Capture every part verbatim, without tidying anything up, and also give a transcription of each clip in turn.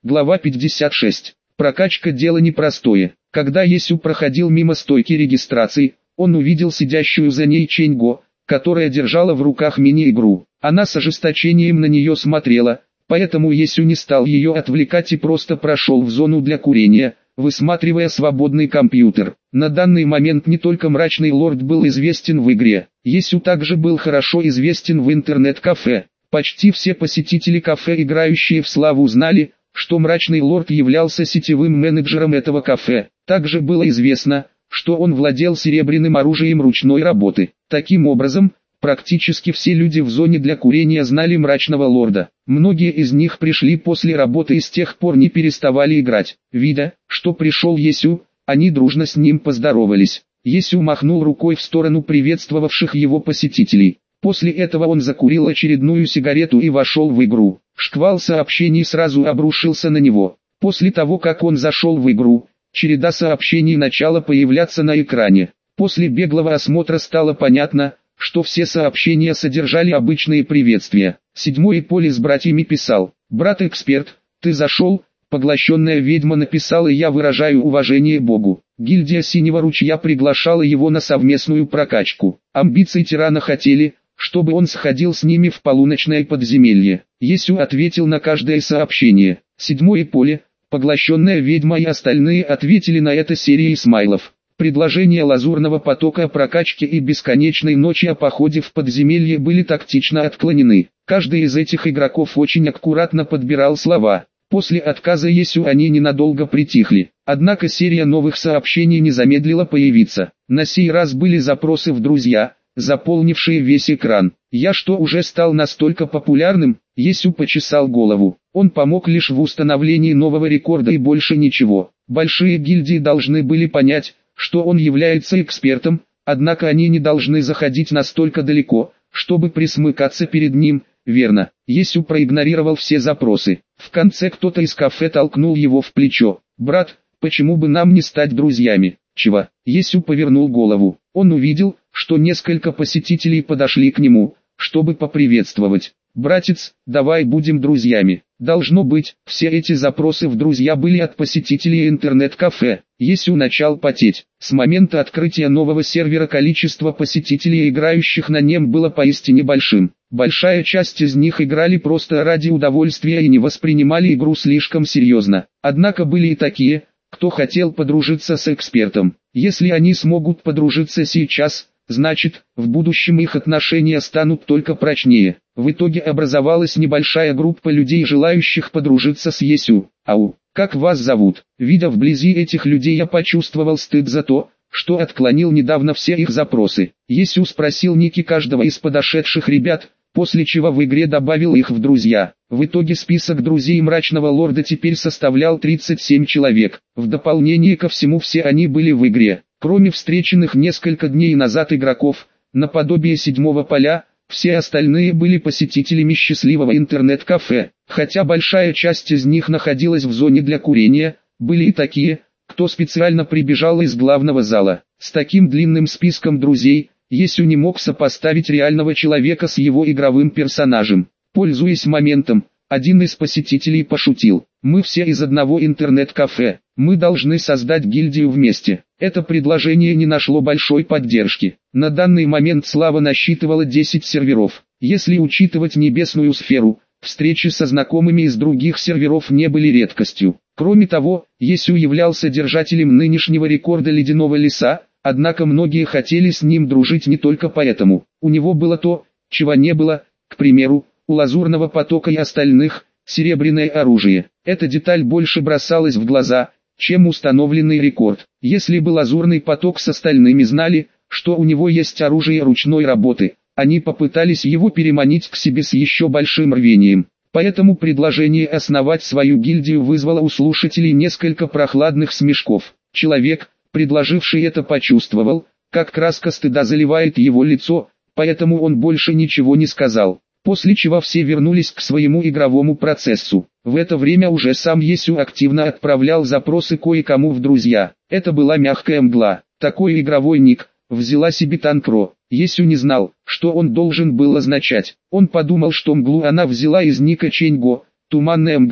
Глава пятьдесят шесть. Прокачка – дело непростое. Когда Есю проходил мимо стойки регистрации, он увидел сидящую за ней Ченьго, которая держала в руках мини-игру. Она с ожесточением на нее смотрела, поэтому Есю не стал ее отвлекать и просто прошел в зону для курения, высматривая свободный компьютер. На данный момент не только Мрачный Лорд был известен в игре, Есю также был хорошо известен в интернет-кафе. Почти все посетители кафе, играющие в славу, знали, что Мрачный Лорд являлся сетевым менеджером этого кафе. Также было известно, что он владел серебряным оружием ручной работы. Таким образом, практически все люди в зоне для курения знали Мрачного Лорда. Многие из них пришли после работы и с тех пор не переставали играть. Видя, что пришел Есю, они дружно с ним поздоровались. Есю махнул рукой в сторону приветствовавших его посетителей. После этого он закурил очередную сигарету и вошел в игру. Шквал сообщений сразу обрушился на него. После того, как он зашел в игру, череда сообщений начала появляться на экране. После беглого осмотра стало понятно, что все сообщения содержали обычные приветствия. Седьмой поле с братьями писал: «Брат-эксперт, ты зашел?» Поглощенная ведьма написала: «Я выражаю уважение Богу». Гильдия Синего Ручья приглашала его на совместную прокачку. Амбиции тирана хотели, чтобы он сходил с ними в полуночное подземелье. Есю ответил на каждое сообщение. Седьмое поле, поглощенная ведьма и остальные ответили на это серией смайлов. Предложения Лазурного потока о прокачке и бесконечной ночи о походе в подземелье были тактично отклонены. Каждый из этих игроков очень аккуратно подбирал слова. После отказа Есю они ненадолго притихли. Однако серия новых сообщений не замедлила появиться. На сей раз были запросы в друзья, заполнившие весь экран. «Я что, уже стал настолько популярным?» Есю почесал голову. Он помог лишь в установлении нового рекорда и больше ничего. Большие гильдии должны были понять, что он является экспертом, однако они не должны заходить настолько далеко, чтобы присмыкаться перед ним. Верно, Есю проигнорировал все запросы. В конце кто-то из кафе толкнул его в плечо. «Брат, почему бы нам не стать друзьями?» «Чего?» Есю повернул голову. Он увидел, что несколько посетителей подошли к нему, чтобы поприветствовать. «Братец, давай будем друзьями». Должно быть, все эти запросы в друзья были от посетителей интернет-кафе. Есю начал потеть. С момента открытия нового сервера количество посетителей, играющих на нем, было поистине большим. Большая часть из них играли просто ради удовольствия и не воспринимали игру слишком серьезно. Однако были и такие, кто хотел подружиться с экспертом. Если они смогут подружиться сейчас, значит, в будущем их отношения станут только прочнее. В итоге образовалась небольшая группа людей, желающих подружиться с Есю. «Ау, как вас зовут?» Видя вблизи этих людей, я почувствовал стыд за то, что отклонил недавно все их запросы. Есю спросил ники каждого из подошедших ребят, после чего в игре добавил их в друзья. В итоге список друзей Мрачного Лорда теперь составлял тридцать семь человек. В дополнение ко всему, все они были в игре. Кроме встреченных несколько дней назад игроков, наподобие седьмого поля, все остальные были посетителями счастливого интернет-кафе. Хотя большая часть из них находилась в зоне для курения, были и такие, кто специально прибежал из главного зала. С таким длинным списком друзей, Есю не мог сопоставить реального человека с его игровым персонажем. Пользуясь моментом, один из посетителей пошутил: «Мы все из одного интернет-кафе, мы должны создать гильдию вместе». Это предложение не нашло большой поддержки. На данный момент Слава насчитывала десять серверов. Если учитывать небесную сферу, встречи со знакомыми из других серверов не были редкостью. Кроме того, Есю являлся держателем нынешнего рекорда Ледяного леса, однако многие хотели с ним дружить не только поэтому. У него было то, чего не было, к примеру, у Лазурного потока и остальных, серебряное оружие. Эта деталь больше бросалась в глаза, чем установленный рекорд. Если бы Лазурный поток с остальными знали, что у него есть оружие ручной работы, они попытались его переманить к себе с еще большим рвением. Поэтому предложение основать свою гильдию вызвало у слушателей несколько прохладных смешков. Человек, предложивший это, почувствовал, как краска стыда заливает его лицо, поэтому он больше ничего не сказал. После чего все вернулись к своему игровому процессу. В это время уже сам Есю активно отправлял запросы кое-кому в друзья. Это была мягкая мгла. Такой игровой ник взяла себе Танкро. Есю не знал, что он должен был означать. Он подумал, что мглу она взяла из ника Ченьго, туманная мгла,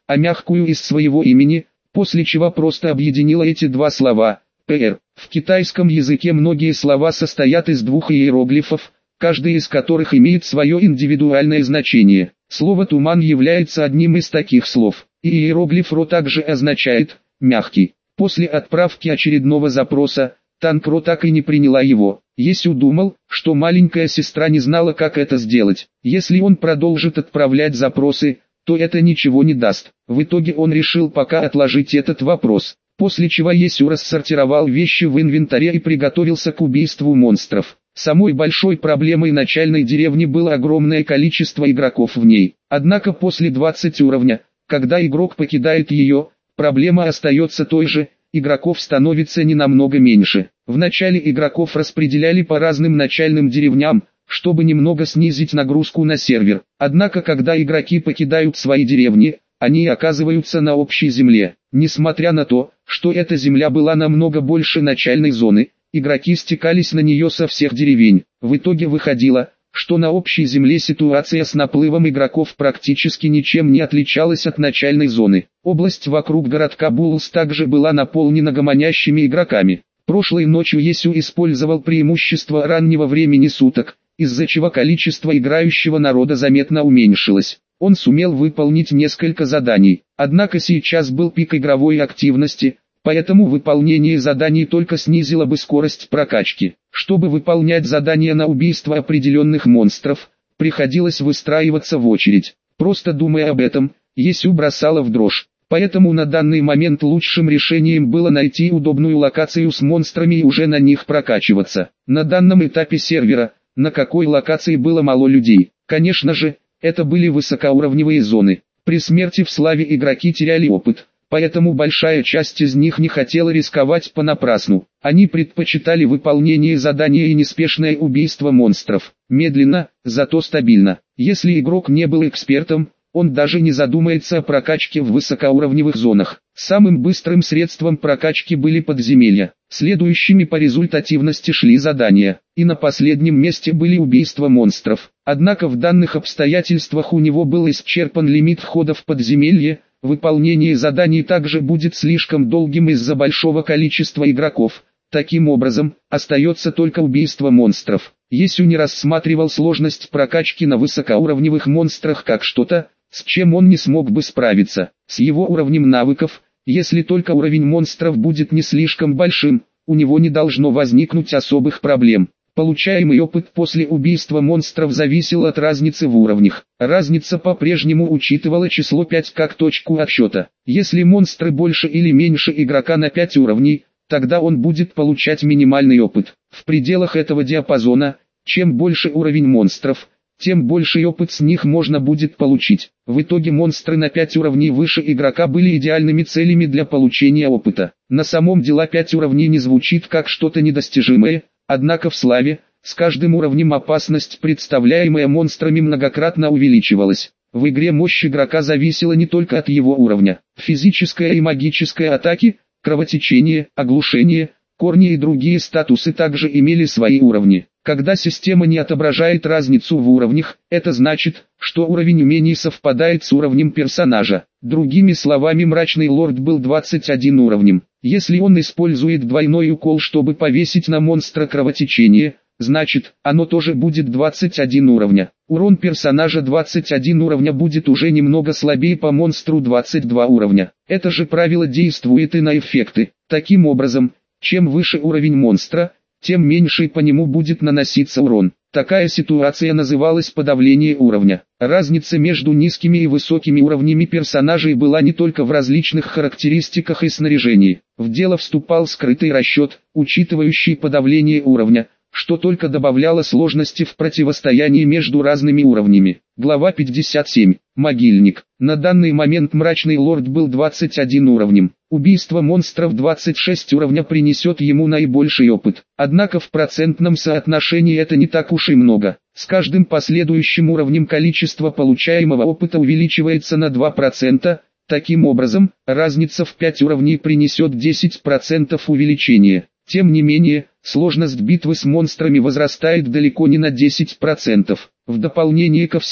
а мягкую из своего имени, после чего просто объединила эти два слова – «пр». В китайском языке многие слова состоят из двух иероглифов, каждый из которых имеет свое индивидуальное значение. Слово «туман» является одним из таких слов, и иероглиф «ро» также означает «мягкий». После отправки очередного запроса, Танкро так и не приняла его. Есю думал, что маленькая сестра не знала, как это сделать. Если он продолжит отправлять запросы, то это ничего не даст. В итоге он решил пока отложить этот вопрос. После чего Есю рассортировал вещи в инвентаре и приготовился к убийству монстров. Самой большой проблемой начальной деревни было огромное количество игроков в ней. Однако после двадцатого уровня, когда игрок покидает ее, проблема остается той же, игроков становится не намного меньше. Вначале игроков распределяли по разным начальным деревням, чтобы немного снизить нагрузку на сервер. Однако когда игроки покидают свои деревни, они оказываются на общей земле. Несмотря на то, что эта земля была намного больше начальной зоны, игроки стекались на нее со всех деревень. В итоге выходило, что на общей земле ситуация с наплывом игроков практически ничем не отличалась от начальной зоны. Область вокруг городка Буллс также была наполнена гомонящими игроками. Прошлой ночью Есю использовал преимущество раннего времени суток, из-за чего количество играющего народа заметно уменьшилось. Он сумел выполнить несколько заданий, однако сейчас был пик игровой активности, поэтому выполнение заданий только снизило бы скорость прокачки. Чтобы выполнять задания на убийство определенных монстров, приходилось выстраиваться в очередь. Просто думая об этом, Есю бросала в дрожь. Поэтому на данный момент лучшим решением было найти удобную локацию с монстрами и уже на них прокачиваться. На данном этапе сервера, на какой локации было мало людей, конечно же, это были высокоуровневые зоны. При смерти в славе игроки теряли опыт, поэтому большая часть из них не хотела рисковать понапрасну. Они предпочитали выполнение задания и неспешное убийство монстров. Медленно, зато стабильно. Если игрок не был экспертом, он даже не задумается о прокачке в высокоуровневых зонах. Самым быстрым средством прокачки были подземелья. Следующими по результативности шли задания. И на последнем месте были убийства монстров. Однако в данных обстоятельствах у него был исчерпан лимит входа в подземелье. Выполнение заданий также будет слишком долгим из-за большого количества игроков. Таким образом, остается только убийство монстров. Есю не рассматривал сложность прокачки на высокоуровневых монстрах как что-то, с чем он не смог бы справиться. С его уровнем навыков, если только уровень монстров будет не слишком большим, у него не должно возникнуть особых проблем. Получаемый опыт после убийства монстров зависел от разницы в уровнях. Разница по-прежнему учитывала число пять как точку отсчета. Если монстры больше или меньше игрока на пять уровней, тогда он будет получать минимальный опыт. В пределах этого диапазона, чем больше уровень монстров, тем больший опыт с них можно будет получить. В итоге монстры на пять уровней выше игрока были идеальными целями для получения опыта. На самом деле пять уровней не звучит как что-то недостижимое, однако в славе, с каждым уровнем опасность, представляемая монстрами, многократно увеличивалась. В игре мощь игрока зависела не только от его уровня. Физическая и магическая атаки, кровотечение, оглушение, корни и другие статусы также имели свои уровни. Когда система не отображает разницу в уровнях, это значит, что уровень умений совпадает с уровнем персонажа. Другими словами, Мрачный Лорд был двадцать один уровнем. Если он использует двойной укол, чтобы повесить на монстра кровотечение, значит, оно тоже будет двадцать один уровня. Урон персонажа двадцать один уровня будет уже немного слабее по монстру двадцать два уровня. Это же правило действует и на эффекты. Таким образом, чем выше уровень монстра, тем меньше по нему будет наноситься урон. Такая ситуация называлась подавление уровня. Разница между низкими и высокими уровнями персонажей была не только в различных характеристиках и снаряжении. В дело вступал скрытый расчет, учитывающий подавление уровня, что только добавляло сложности в противостоянии между разными уровнями. Глава пятьдесят семь. Могильник. На данный момент Мрачный Лорд был двадцать один уровнем. Убийство монстров двадцать шесть уровня принесет ему наибольший опыт. Однако в процентном соотношении это не так уж и много. С каждым последующим уровнем количество получаемого опыта увеличивается на два процента. Таким образом, разница в пять уровней принесет десять процентов увеличения. Тем не менее, сложность битвы с монстрами возрастает далеко не на десять процентов. В дополнение ко всему,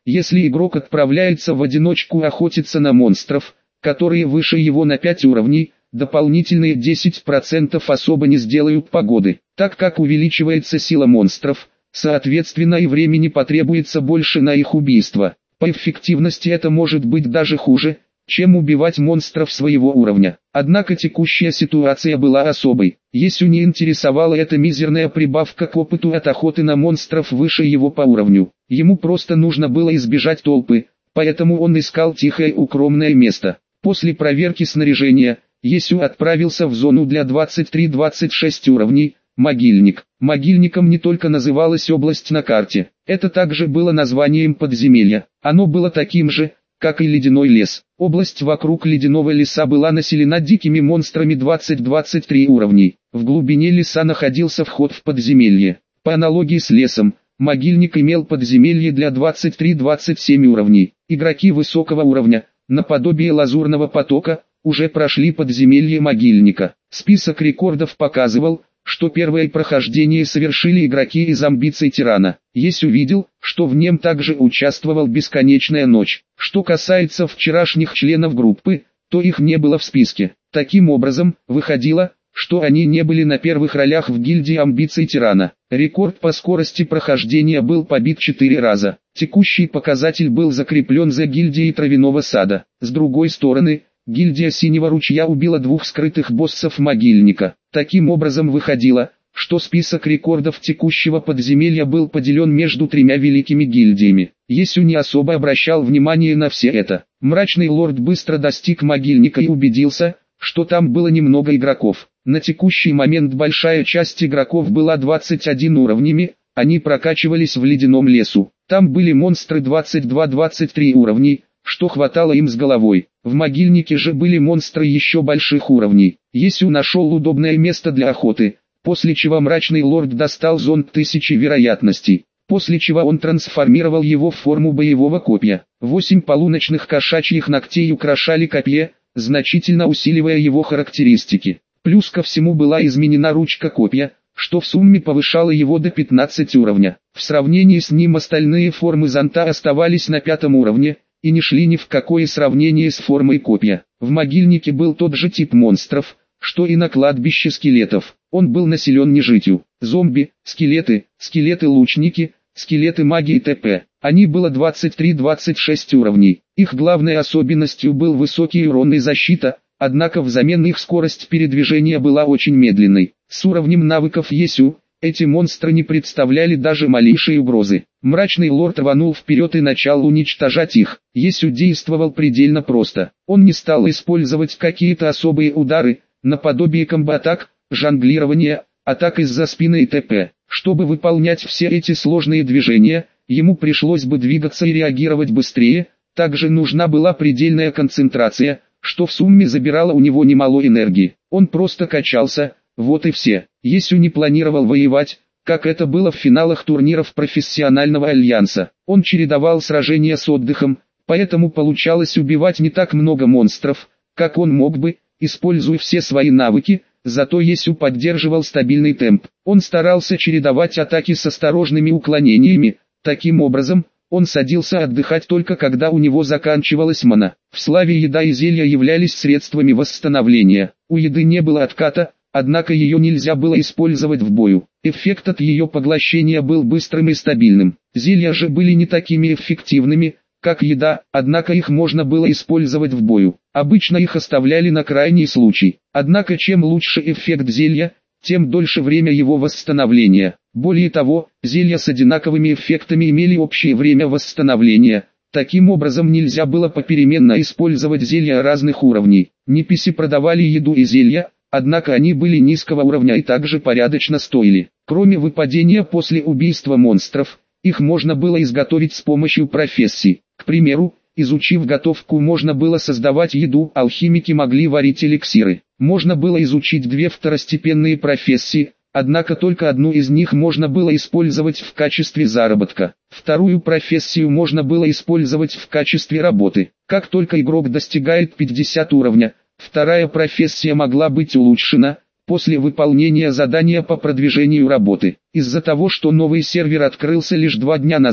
Если игрок отправляется в одиночку охотиться на монстров, которые выше его на пять уровней, дополнительные десять процентов особо не сделают погоды, так как увеличивается сила монстров, соответственно и времени потребуется больше на их убийство. По эффективности это может быть даже хуже, чем убивать монстров своего уровня. Однако текущая ситуация была особой. Есю не интересовала эта мизерная прибавка к опыту от охоты на монстров выше его по уровню. Ему просто нужно было избежать толпы, поэтому он искал тихое укромное место. После проверки снаряжения, Есю отправился в зону для двадцать три двадцать шесть уровней, могильник. Могильником не только называлась область на карте, это также было названием подземелья. Оно было таким же, как и ледяной лес. Область вокруг ледяного леса была населена дикими монстрами двадцать двадцать три уровней. В глубине леса находился вход в подземелье. По аналогии с лесом, могильник имел подземелье для двадцать три двадцать семь уровней. Игроки высокого уровня, наподобие лазурного потока, уже прошли подземелье могильника. Список рекордов показывал, что первое прохождение совершили игроки из амбиций тирана. Есю увидел, что в нем также участвовал Бесконечная Ночь. Что касается вчерашних членов группы, то их не было в списке. Таким образом, выходило, что они не были на первых ролях в гильдии амбиций тирана. Рекорд по скорости прохождения был побит четыре раза. Текущий показатель был закреплен за гильдией Травяного Сада. С другой стороны, гильдия Синего Ручья убила двух скрытых боссов могильника. Таким образом выходило, что список рекордов текущего подземелья был поделен между тремя великими гильдиями. Есю не особо обращал внимание на все это. Мрачный лорд быстро достиг могильника и убедился, что там было немного игроков. На текущий момент большая часть игроков была двадцать один уровнями, они прокачивались в ледяном лесу. Там были монстры двадцать два двадцать три уровней, что хватало им с головой. В могильнике же были монстры еще больших уровней. Есю нашел удобное место для охоты, после чего мрачный лорд достал зонд тысячи вероятностей, после чего он трансформировал его в форму боевого копья. Восемь полуночных кошачьих ногтей украшали копье, значительно усиливая его характеристики. Плюс ко всему была изменена ручка копья, что в сумме повышало его до пятнадцати уровня. В сравнении с ним остальные формы зонта оставались на пятом уровне, и не шли ни в какое сравнение с формой копья. В могильнике был тот же тип монстров, что и на кладбище скелетов. Он был населен нежитью. Зомби, скелеты, скелеты-лучники, скелеты-маги и т.п. Они было двадцать три двадцать шесть уровней. Их главной особенностью был высокий урон и защита, однако взамен их скорость передвижения была очень медленной. С уровнем навыков Есю, эти монстры не представляли даже малейшей угрозы. Мрачный лорд рванул вперед и начал уничтожать их. Есю действовал предельно просто. Он не стал использовать какие-то особые удары, наподобие комбо-атак, жонглирования, атак из-за спины и т.п. Чтобы выполнять все эти сложные движения, ему пришлось бы двигаться и реагировать быстрее, также нужна была предельная концентрация, что в сумме забирало у него немало энергии. Он просто качался, вот и все. Есю не планировал воевать, как это было в финалах турниров профессионального альянса. Он чередовал сражения с отдыхом, поэтому получалось убивать не так много монстров, как он мог бы, используя все свои навыки, зато Есю поддерживал стабильный темп. Он старался чередовать атаки с осторожными уклонениями, таким образом, он садился отдыхать только когда у него заканчивалась мана. В славе еда и зелья являлись средствами восстановления. У еды не было отката, однако ее нельзя было использовать в бою. Эффект от ее поглощения был быстрым и стабильным. Зелья же были не такими эффективными, как еда, однако их можно было использовать в бою. Обычно их оставляли на крайний случай. Однако чем лучше эффект зелья, тем дольше время его восстановления. Более того, зелья с одинаковыми эффектами имели общее время восстановления. Таким образом нельзя было попеременно использовать зелья разных уровней. Неписи продавали еду и зелья, однако они были низкого уровня и также порядочно стоили. Кроме выпадения после убийства монстров, их можно было изготовить с помощью профессий. К примеру, изучив готовку, можно было создавать еду, алхимики могли варить эликсиры. Можно было изучить две второстепенные профессии, однако только одну из них можно было использовать в качестве заработка. Вторую профессию можно было использовать в качестве работы. Как только игрок достигает пятидесятого уровня, вторая профессия могла быть улучшена после выполнения задания по продвижению работы. Из-за того, что новый сервер открылся лишь два дня назад,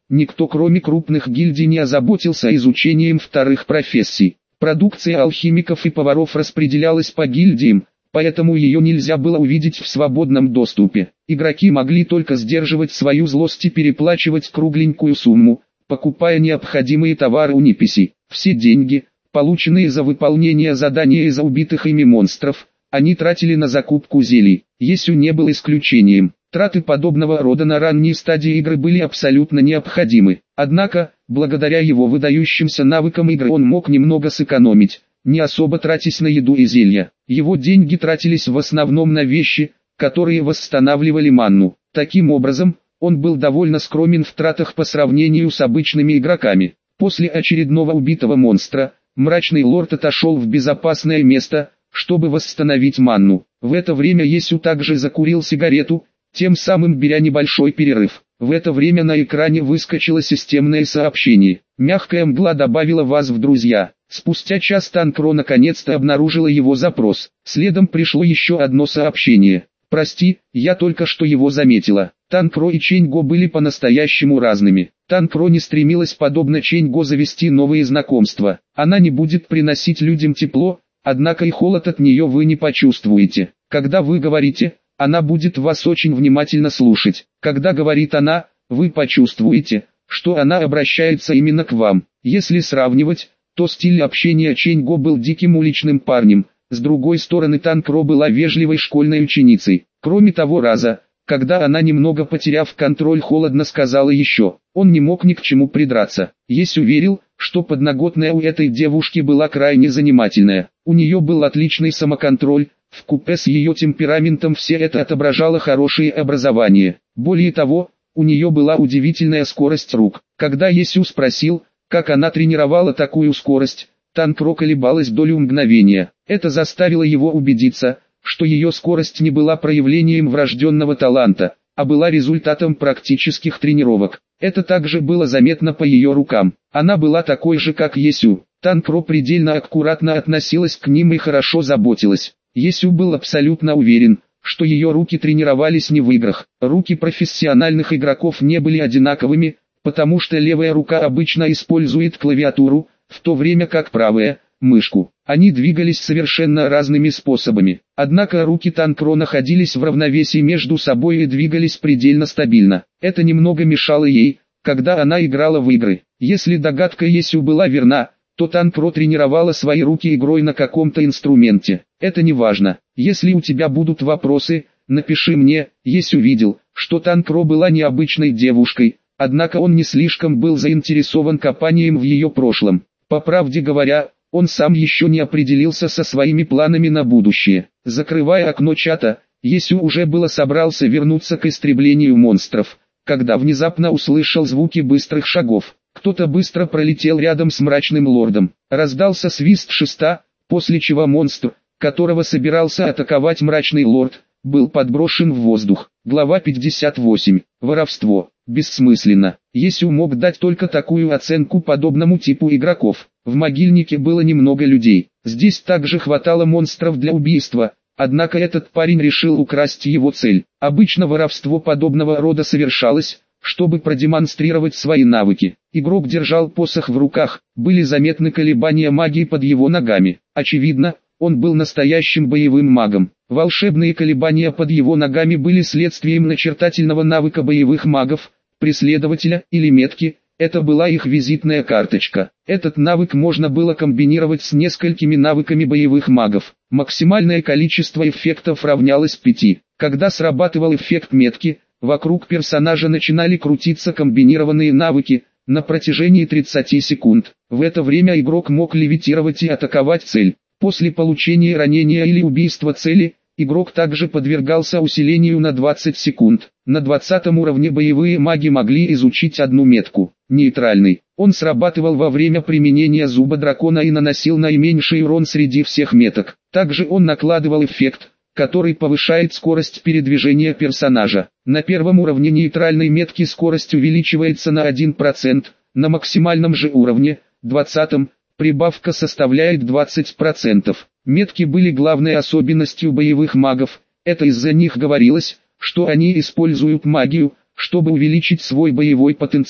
никто кроме крупных гильдий не озаботился изучением вторых профессий. Продукция алхимиков и поваров распределялась по гильдиям, поэтому ее нельзя было увидеть в свободном доступе. Игроки могли только сдерживать свою злость и переплачивать кругленькую сумму, покупая необходимые товары у неписей. Все деньги, полученные за выполнение задания из-за убитых ими монстров, они тратили на закупку зелий. Есю не был исключением. Траты подобного рода на ранней стадии игры были абсолютно необходимы. Однако, благодаря его выдающимся навыкам игры он мог немного сэкономить, не особо тратясь на еду и зелья. Его деньги тратились в основном на вещи, которые восстанавливали манну. Таким образом, он был довольно скромен в тратах по сравнению с обычными игроками. После очередного убитого монстра, Мрачный Лорд отошел в безопасное место, чтобы восстановить манну. В это время Есю также закурил сигарету, тем самым беря небольшой перерыв. В это время на экране выскочило системное сообщение. Мягкая мгла добавила вас в друзья. Спустя час Танкро наконец-то обнаружила его запрос. Следом пришло еще одно сообщение. Прости, я только что его заметила. Танкро и Ченьго были по-настоящему разными. Танкро не стремилась подобно Ченьго завести новые знакомства. Она не будет приносить людям тепло, однако и холод от нее вы не почувствуете. Когда вы говорите, она будет вас очень внимательно слушать. Когда говорит она, вы почувствуете, что она обращается именно к вам. Если сравнивать, то стиль общения Ченьго был диким уличным парнем, с другой стороны Танкро была вежливой школьной ученицей. Кроме того раза, когда она немного потеряв контроль холодно сказала еще, он не мог ни к чему придраться. Есю верил, что подноготная у этой девушки была крайне занимательная. У нее был отличный самоконтроль, вкупе с ее темпераментом все это отображало хорошее образование. Более того, у нее была удивительная скорость рук. Когда Есю спросил, как она тренировала такую скорость, Танкро колебалась долю мгновения. Это заставило его убедиться, что ее скорость не была проявлением врожденного таланта, а была результатом практических тренировок. Это также было заметно по ее рукам. Она была такой же, как Есю. Танкро предельно аккуратно относилась к ним и хорошо заботилась. Есю был абсолютно уверен, что ее руки тренировались не в играх. Руки профессиональных игроков не были одинаковыми, потому что левая рука обычно использует клавиатуру, в то время как правая – мышку. Они двигались совершенно разными способами. Однако руки Танкро находились в равновесии между собой и двигались предельно стабильно. Это немного мешало ей, когда она играла в игры. Если догадка Есю была верна, то Танкро тренировала свои руки игрой на каком-то инструменте. Это не важно. Если у тебя будут вопросы, напиши мне. Есю видел, что Танкро была необычной девушкой, однако он не слишком был заинтересован копанием в ее прошлом. По правде говоря, он сам еще не определился со своими планами на будущее. Закрывая окно чата, Есю уже было собрался вернуться к истреблению монстров, когда внезапно услышал звуки быстрых шагов. Кто-то быстро пролетел рядом с Мрачным Лордом. Раздался свист шеста, после чего монстр, которого собирался атаковать Мрачный Лорд, был подброшен в воздух. Глава пятьдесят восемь. Воровство. Бессмысленно. Есю мог дать только такую оценку подобному типу игроков. В могильнике было немного людей. Здесь также хватало монстров для убийства, однако этот парень решил украсть его цель. Обычно воровство подобного рода совершалось, чтобы продемонстрировать свои навыки. Игрок держал посох в руках, были заметны колебания магии под его ногами. Очевидно, он был настоящим боевым магом. Волшебные колебания под его ногами были следствием начертательного навыка боевых магов, преследователя или метки. Это была их визитная карточка. Этот навык можно было комбинировать с несколькими навыками боевых магов. Максимальное количество эффектов равнялось пяти. Когда срабатывал эффект метки, вокруг персонажа начинали крутиться комбинированные навыки на протяжении тридцати секунд. В это время игрок мог левитировать и атаковать цель. После получения ранения или убийства цели, игрок также подвергался усилению на двадцать секунд. На двадцатом уровне боевые маги могли изучить одну метку. Нейтральный. Он срабатывал во время применения зуба дракона и наносил наименьший урон среди всех меток. Также он накладывал эффект, который повышает скорость передвижения персонажа. На первом уровне нейтральной метки скорость увеличивается на один процент, на максимальном же уровне, двадцатом, прибавка составляет двадцать процентов. Метки были главной особенностью боевых магов, это из-за них говорилось, что они используют магию, чтобы увеличить свой боевой потенциал.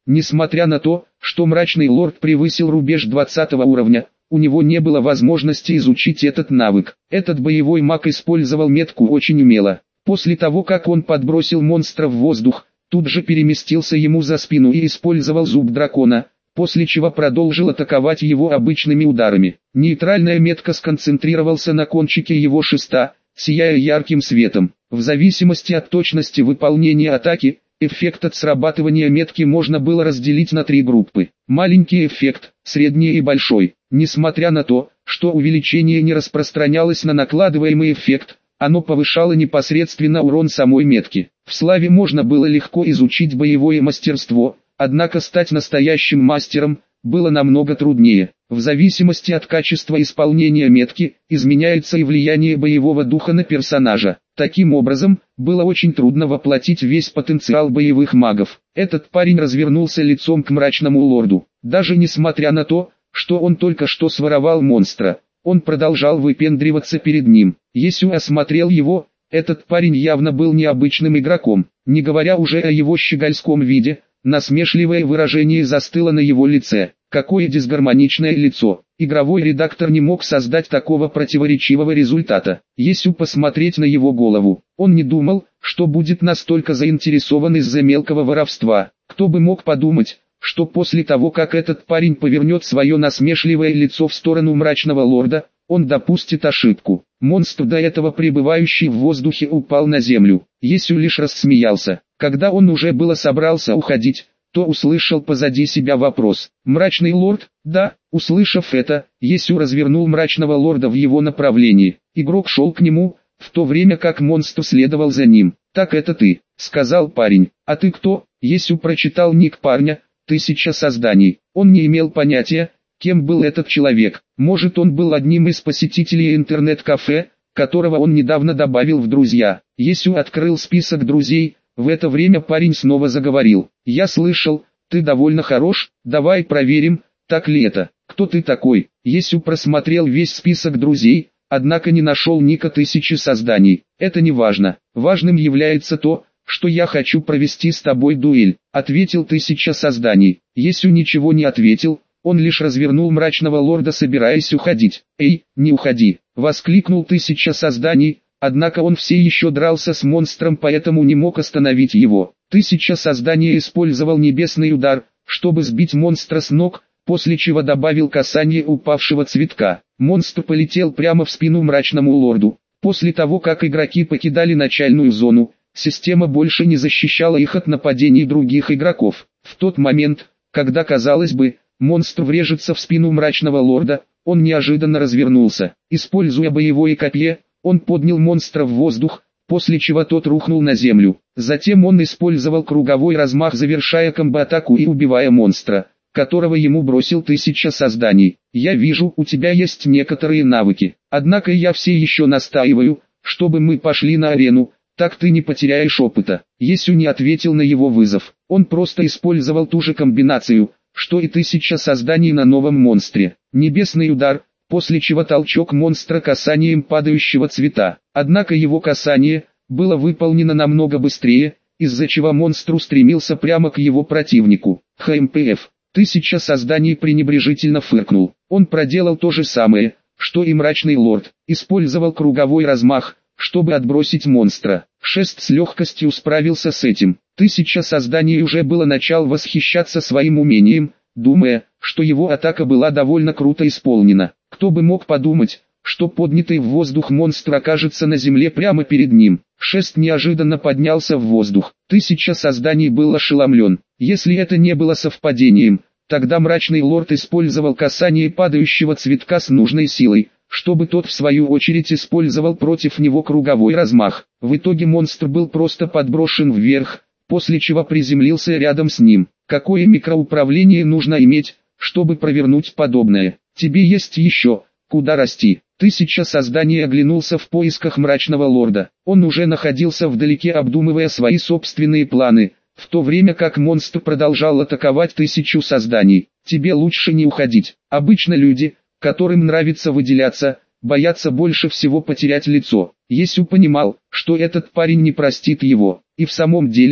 Несмотря на то, что мрачный лорд превысил рубеж двадцатого уровня, у него не было возможности изучить этот навык. Этот боевой маг использовал метку очень умело. После того, как он подбросил монстра в воздух, тут же переместился ему за спину и использовал зуб дракона, после чего продолжил атаковать его обычными ударами. Нейтральная метка сконцентрировался на кончике его шеста, сияя ярким светом. В зависимости от точности выполнения атаки, эффект от срабатывания метки можно было разделить на три группы. Маленький эффект, средний и большой. Несмотря на то, что увеличение не распространялось на накладываемый эффект, оно повышало непосредственно урон самой метки. В славе можно было легко изучить боевое мастерство, однако стать настоящим мастером было намного труднее. В зависимости от качества исполнения метки, изменяется и влияние боевого духа на персонажа. Таким образом, было очень трудно воплотить весь потенциал боевых магов. Этот парень развернулся лицом к мрачному лорду. Даже несмотря на то, что он только что своровал монстра, он продолжал выпендриваться перед ним. Есю осмотрел его, этот парень явно был необычным игроком. Не говоря уже о его щегольском виде, насмешливое выражение застыло на его лице. Какое дисгармоничное лицо. Игровой редактор не мог создать такого противоречивого результата. Есю посмотреть на его голову. Он не думал, что будет настолько заинтересован из-за мелкого воровства. Кто бы мог подумать, что после того, как этот парень повернет свое насмешливое лицо в сторону мрачного лорда, он допустит ошибку. Монстр, до этого пребывающий в воздухе, упал на землю. Есю лишь рассмеялся. Когда он уже было собрался уходить, то услышал позади себя вопрос. «Мрачный лорд?» «Да». Услышав это, Есю развернул мрачного лорда в его направлении. Игрок шел к нему, в то время как монстр следовал за ним. «Так это ты», — сказал парень. «А ты кто?» Есю прочитал ник парня, «Тысяча созданий». Он не имел понятия, кем был этот человек. Может, он был одним из посетителей интернет-кафе, которого он недавно добавил в друзья. Есю открыл список друзей. В это время парень снова заговорил. «Я слышал, ты довольно хорош, давай проверим, так ли это. Кто ты такой?» Есю просмотрел весь список друзей, однако не нашел ника тысячи созданий. «Это не важно. Важным является то, что я хочу провести с тобой дуэль», — ответил тысяча созданий. Есю ничего не ответил, он лишь развернул мрачного лорда, собираясь уходить. «Эй, не уходи!» — воскликнул тысяча созданий. Однако он все еще дрался с монстром, поэтому не мог остановить его. Тысяча созданий использовал небесный удар, чтобы сбить монстра с ног, после чего добавил касание упавшего цветка. Монстр полетел прямо в спину мрачному лорду. После того, как игроки покидали начальную зону, система больше не защищала их от нападений других игроков. В тот момент, когда, казалось бы, монстр врежется в спину мрачного лорда, он неожиданно развернулся. Используя боевое копье, он поднял монстра в воздух, после чего тот рухнул на землю. Затем он использовал круговой размах, завершая комбо-атаку и убивая монстра, которого ему бросил тысяча созданий. «Я вижу, у тебя есть некоторые навыки. Однако я все еще настаиваю, чтобы мы пошли на арену, так ты не потеряешь опыта». Есю не ответил на его вызов. Он просто использовал ту же комбинацию, что и тысяча созданий на новом монстре. Небесный удар, после чего толчок монстра касанием падающего цвета. Однако его касание было выполнено намного быстрее, из-за чего монстр устремился прямо к его противнику. ХМПФ. Тысяча созданий пренебрежительно фыркнул. Он проделал то же самое, что и мрачный лорд. Использовал круговой размах, чтобы отбросить монстра. Шест с легкостью справился с этим. Тысяча созданий уже было начал восхищаться своим умением, думая, что его атака была довольно круто исполнена. Кто бы мог подумать, что поднятый в воздух монстр окажется на земле прямо перед ним. Шест неожиданно поднялся в воздух. Тысяча созданий был ошеломлен. Если это не было совпадением, тогда мрачный лорд использовал касание падающего цветка с нужной силой, чтобы тот в свою очередь использовал против него круговой размах. В итоге монстр был просто подброшен вверх, после чего приземлился рядом с ним. Какое микроуправление нужно иметь, чтобы провернуть подобное? Тебе есть еще куда расти. Тысяча созданий оглянулся в поисках мрачного лорда. Он уже находился вдалеке, обдумывая свои собственные планы, в то время как монстр продолжал атаковать тысячу созданий. Тебе лучше не уходить. Обычно люди, которым нравится выделяться, боятся больше всего потерять лицо. Есю понимал, что этот парень не простит его. И в самом деле,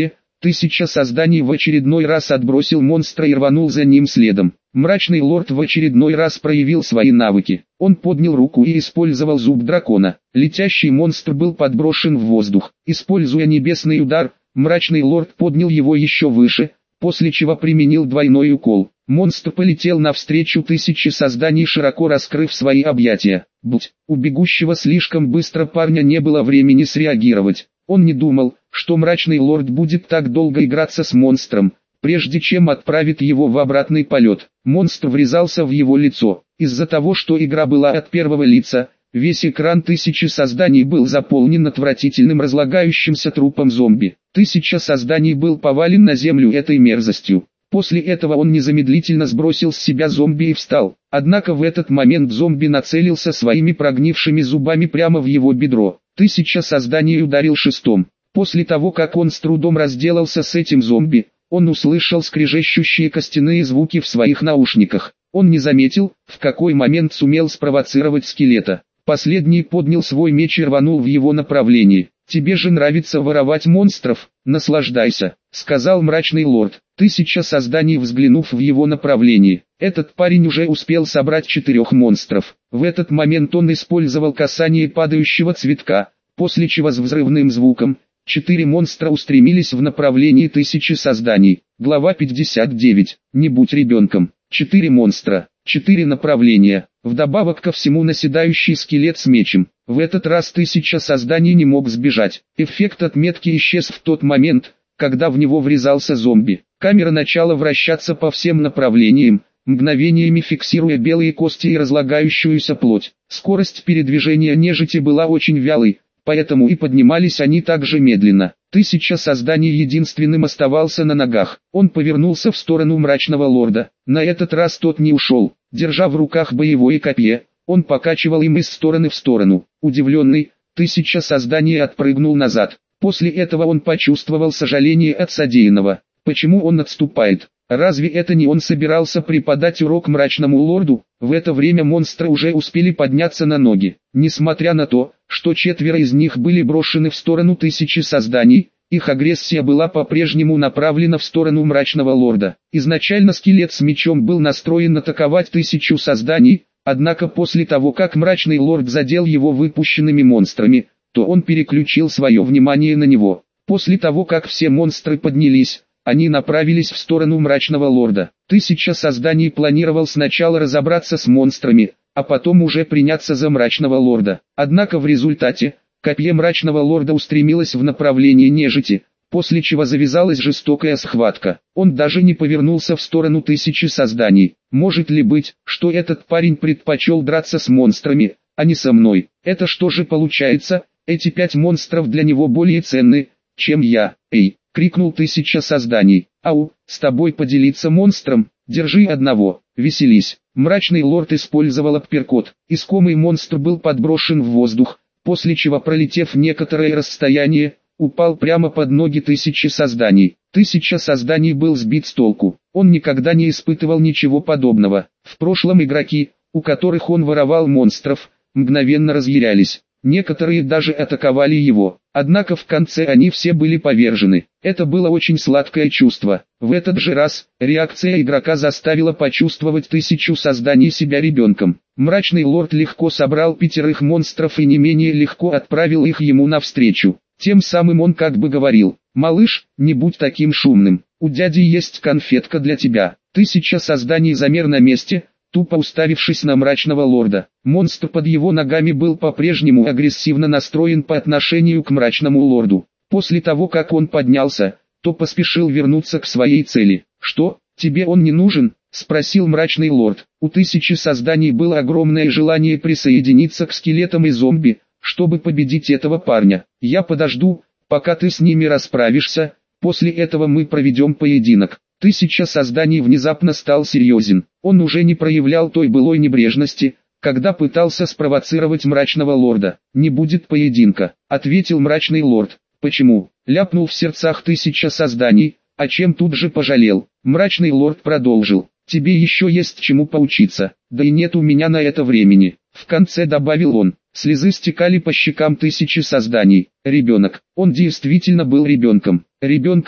Тысяча созданий в очередной раз отбросил монстра и рванул за ним следом. Мрачный лорд в очередной раз проявил свои навыки. Он поднял руку и использовал зуб дракона. Летящий монстр был подброшен в воздух. Используя небесный удар, мрачный лорд поднял его еще выше, после чего применил двойной укол. Монстр полетел навстречу тысяче созданий, широко раскрыв свои объятия. Будь, у бегущего слишком быстро парня не было времени среагировать. Он не думал, что мрачный лорд будет так долго играться с монстром, прежде чем отправит его в обратный полет. Монстр врезался в его лицо. Из-за того, что игра была от первого лица, весь экран тысячи созданий был заполнен отвратительным разлагающимся трупом зомби. Тысяча созданий был повален на землю этой мерзостью. После этого он незамедлительно сбросил с себя зомби и встал. Однако в этот момент зомби нацелился своими прогнившими зубами прямо в его бедро. Тысяча созданий ударил шестом. После того, как он с трудом разделался с этим зомби, он услышал скрежещущие костяные звуки в своих наушниках. Он не заметил, в какой момент сумел спровоцировать скелета. Последний поднял свой меч и рванул в его направлении. «Тебе же нравится воровать монстров, наслаждайся», — сказал мрачный лорд. Тысяча созданий, взглянув в его направлении. Этот парень уже успел собрать четырех монстров. В этот момент он использовал касание падающего цветка, после чего с взрывным звуком четыре монстра устремились в направлении тысячи созданий. Глава пятьдесят девять. Не будь ребенком. Четыре монстра. Четыре направления. Вдобавок ко всему наседающий скелет с мечем. В этот раз тысяча созданий не мог сбежать. Эффект отметки исчез в тот момент, когда в него врезался зомби. Камера начала вращаться по всем направлениям, мгновениями фиксируя белые кости и разлагающуюся плоть. Скорость передвижения нежити была очень вялой, поэтому и поднимались они так же медленно. Тысяча созданий единственным оставался на ногах. Он повернулся в сторону мрачного лорда. На этот раз тот не ушел. Держа в руках боевое копье, он покачивал им из стороны в сторону. Удивленный, тысяча созданий отпрыгнул назад. После этого он почувствовал сожаление от содеянного. Почему он отступает? Разве это не он собирался преподать урок мрачному лорду? В это время монстры уже успели подняться на ноги. Несмотря на то, что четверо из них были брошены в сторону тысячи созданий, их агрессия была по-прежнему направлена в сторону мрачного лорда. Изначально скелет с мечом был настроен атаковать тысячу созданий, однако после того, как мрачный лорд задел его выпущенными монстрами, то он переключил свое внимание на него. После того, как все монстры поднялись, они направились в сторону мрачного лорда. Тысяча созданий планировал сначала разобраться с монстрами, а потом уже приняться за мрачного лорда. Однако в результате, копье мрачного лорда устремилось в направлении нежити, после чего завязалась жестокая схватка. Он даже не повернулся в сторону тысячи созданий. Может ли быть, что этот парень предпочел драться с монстрами, а не со мной? Это что же получается? Эти пять монстров для него более ценны, чем я. Эй! — крикнул тысяча созданий. «Ау, с тобой поделиться монстром? Держи одного, веселись». Мрачный лорд использовал апперкот. Искомый монстр был подброшен в воздух, после чего, пролетев некоторое расстояние, упал прямо под ноги тысячи созданий. Тысяча созданий был сбит с толку. Он никогда не испытывал ничего подобного. В прошлом игроки, у которых он воровал монстров, мгновенно разъярялись. Некоторые даже атаковали его, однако в конце они все были повержены. Это было очень сладкое чувство. В этот же раз, реакция игрока заставила почувствовать тысячу созданий себя ребенком. Мрачный лорд легко собрал пятерых монстров и не менее легко отправил их ему навстречу. Тем самым он как бы говорил: «Малыш, не будь таким шумным, у дяди есть конфетка для тебя». Тысяча созданий замер на месте, тупо уставившись на мрачного лорда. Монстр под его ногами был по-прежнему агрессивно настроен по отношению к мрачному лорду. После того, как он поднялся, то поспешил вернуться к своей цели. «Что, тебе он не нужен?» — спросил мрачный лорд. У тысячи созданий было огромное желание присоединиться к скелетам и зомби, чтобы победить этого парня. «Я подожду, пока ты с ними расправишься, после этого мы проведем поединок». Тысяча созданий внезапно стал серьезен. Он уже не проявлял той былой небрежности, когда пытался спровоцировать мрачного лорда. «Не будет поединка», — ответил мрачный лорд. «Почему?» — ляпнул в сердцах тысяча созданий, а чем тут же пожалел. Мрачный лорд продолжил: «Тебе еще есть чему поучиться, да и нет у меня на это времени». В конце добавил он. Слезы стекали по щекам тысячи созданий. Ребенок. Он действительно был ребенком. Ребенком,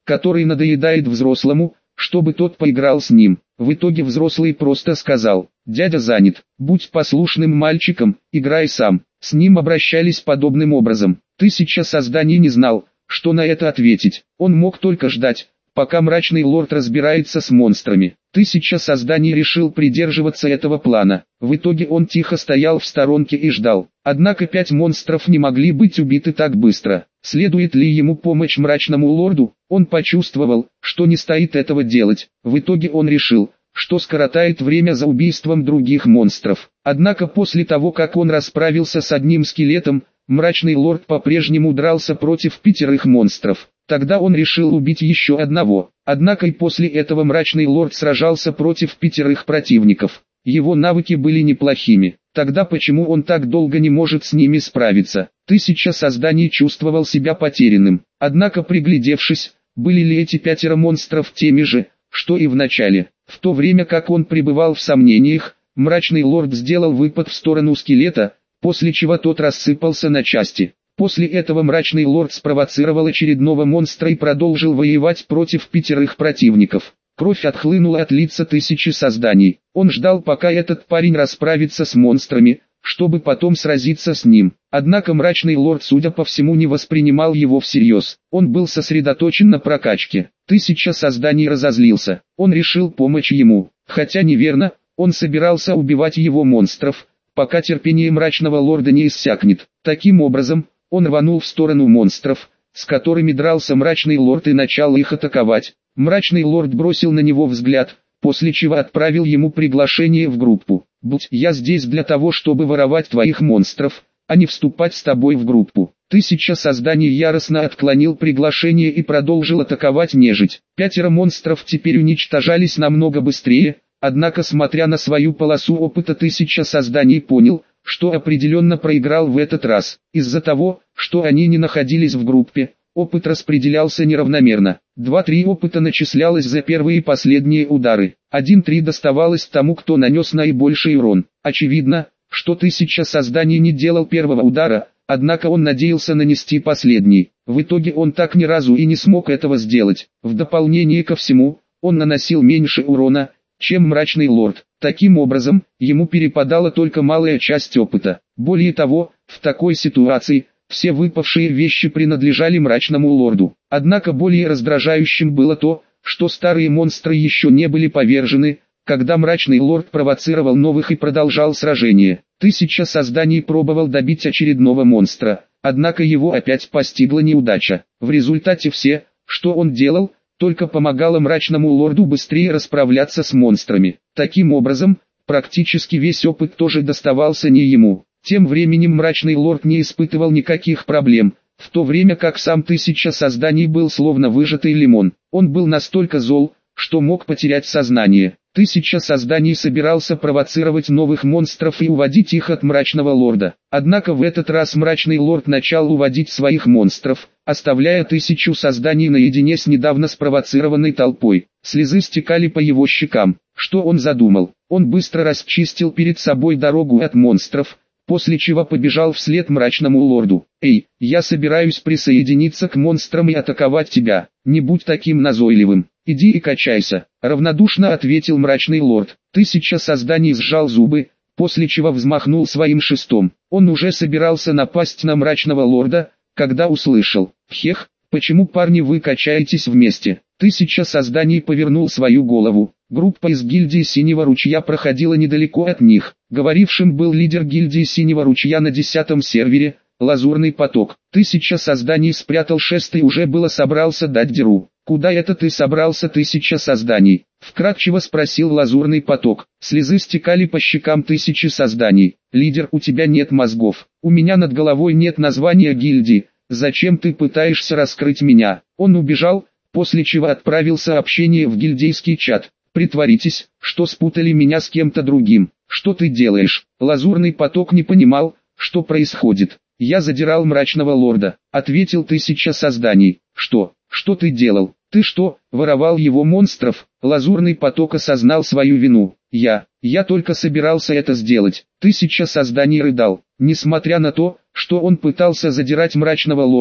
который надоедает взрослому, чтобы тот поиграл с ним. В итоге взрослый просто сказал: «Дядя занят, будь послушным мальчиком, играй сам». С ним обращались подобным образом. Тысяча созданий не знал, что на это ответить. Он мог только ждать, пока мрачный лорд разбирается с монстрами. Тысяча созданий решил придерживаться этого плана. В итоге он тихо стоял в сторонке и ждал. Однако пять монстров не могли быть убиты так быстро. Следует ли ему помочь мрачному лорду? Он почувствовал, что не стоит этого делать. В итоге он решил, что скоротает время за убийством других монстров. Однако после того, как он расправился с одним скелетом, мрачный лорд по-прежнему дрался против пятерых монстров. Тогда он решил убить еще одного. Однако и после этого мрачный лорд сражался против пятерых противников. Его навыки были неплохими. Тогда почему он так долго не может с ними справиться? Тысяча созданий чувствовал себя потерянным. Однако приглядевшись, были ли эти пятеро монстров теми же, что и в начале? В то время как он пребывал в сомнениях, мрачный лорд сделал выпад в сторону скелета, после чего тот рассыпался на части. После этого мрачный лорд спровоцировал очередного монстра и продолжил воевать против пятерых противников. Кровь отхлынула от лица тысячи созданий. Он ждал, пока этот парень расправится с монстрами, чтобы потом сразиться с ним. Однако мрачный лорд, судя по всему, не воспринимал его всерьез. Он был сосредоточен на прокачке. Тысяча созданий разозлился. Он решил помочь ему. Хотя неверно, он собирался убивать его монстров, пока терпение мрачного лорда не иссякнет. Таким образом, он рванул в сторону монстров, с которыми дрался мрачный лорд, и начал их атаковать. Мрачный лорд бросил на него взгляд, после чего отправил ему приглашение в группу. «Будь я здесь для того, чтобы воровать твоих монстров, а не вступать с тобой в группу». Тысяча созданий яростно отклонил приглашение и продолжил атаковать нежить. Пятеро монстров теперь уничтожались намного быстрее, однако, смотря на свою полосу опыта, тысяча созданий понял, что определенно проиграл в этот раз. Из-за того, что они не находились в группе, опыт распределялся неравномерно. два-три опыта начислялось за первые и последние удары. один-три доставалось тому, кто нанес наибольший урон. Очевидно, что тысяча созданий не делал первого удара, однако он надеялся нанести последний. В итоге он так ни разу и не смог этого сделать. В дополнение ко всему, он наносил меньше урона, чем мрачный лорд. Таким образом, ему перепадала только малая часть опыта. Более того, в такой ситуации, все выпавшие вещи принадлежали мрачному лорду. Однако более раздражающим было то, что старые монстры еще не были повержены, когда мрачный лорд провоцировал новых и продолжал сражение. Тысяча созданий пробовал добить очередного монстра, однако его опять постигла неудача. В результате все, что он делал, только помогало мрачному лорду быстрее расправляться с монстрами. Таким образом, практически весь опыт тоже доставался не ему. Тем временем мрачный лорд не испытывал никаких проблем, в то время как сам тысяча созданий был словно выжатый лимон. Он был настолько зол, что мог потерять сознание. Тысяча созданий собирался провоцировать новых монстров и уводить их от мрачного лорда. Однако в этот раз мрачный лорд начал уводить своих монстров, оставляя тысячу созданий наедине с недавно спровоцированной толпой. Слезы стекали по его щекам. Что он задумал? Он быстро расчистил перед собой дорогу от монстров, после чего побежал вслед мрачному лорду. «Эй, я собираюсь присоединиться к монстрам и атаковать тебя, не будь таким назойливым, иди и качайся», — равнодушно ответил мрачный лорд. Тысяча созданий сжал зубы, после чего взмахнул своим шестом. Он уже собирался напасть на мрачного лорда, когда услышал: «Хех, почему, парни, вы качаетесь вместе?» Тысяча созданий повернул свою голову. Группа из гильдии Синего Ручья проходила недалеко от них. Говорившим был лидер гильдии Синего Ручья на десятом сервере, Лазурный Поток. Тысяча созданий спрятал шест и уже было собрался дать дёру. «Куда это ты собрался, тысяча созданий?» — вкратчиво спросил Лазурный Поток. Слезы стекали по щекам тысячи созданий. «Лидер, у тебя нет мозгов. У меня над головой нет названия гильдии. Зачем ты пытаешься раскрыть меня?» Он убежал, после чего отправил сообщение в гильдейский чат. «Притворитесь, что спутали меня с кем-то другим. Что ты делаешь?» Лазурный Поток не понимал, что происходит. «Я задирал мрачного лорда», — ответил тысяча созданий. «Что? Что ты делал? Ты что, воровал его монстров?» Лазурный Поток осознал свою вину. «Я, я только собирался это сделать». Тысяча созданий рыдал. Несмотря на то, что он пытался задирать мрачного лорда,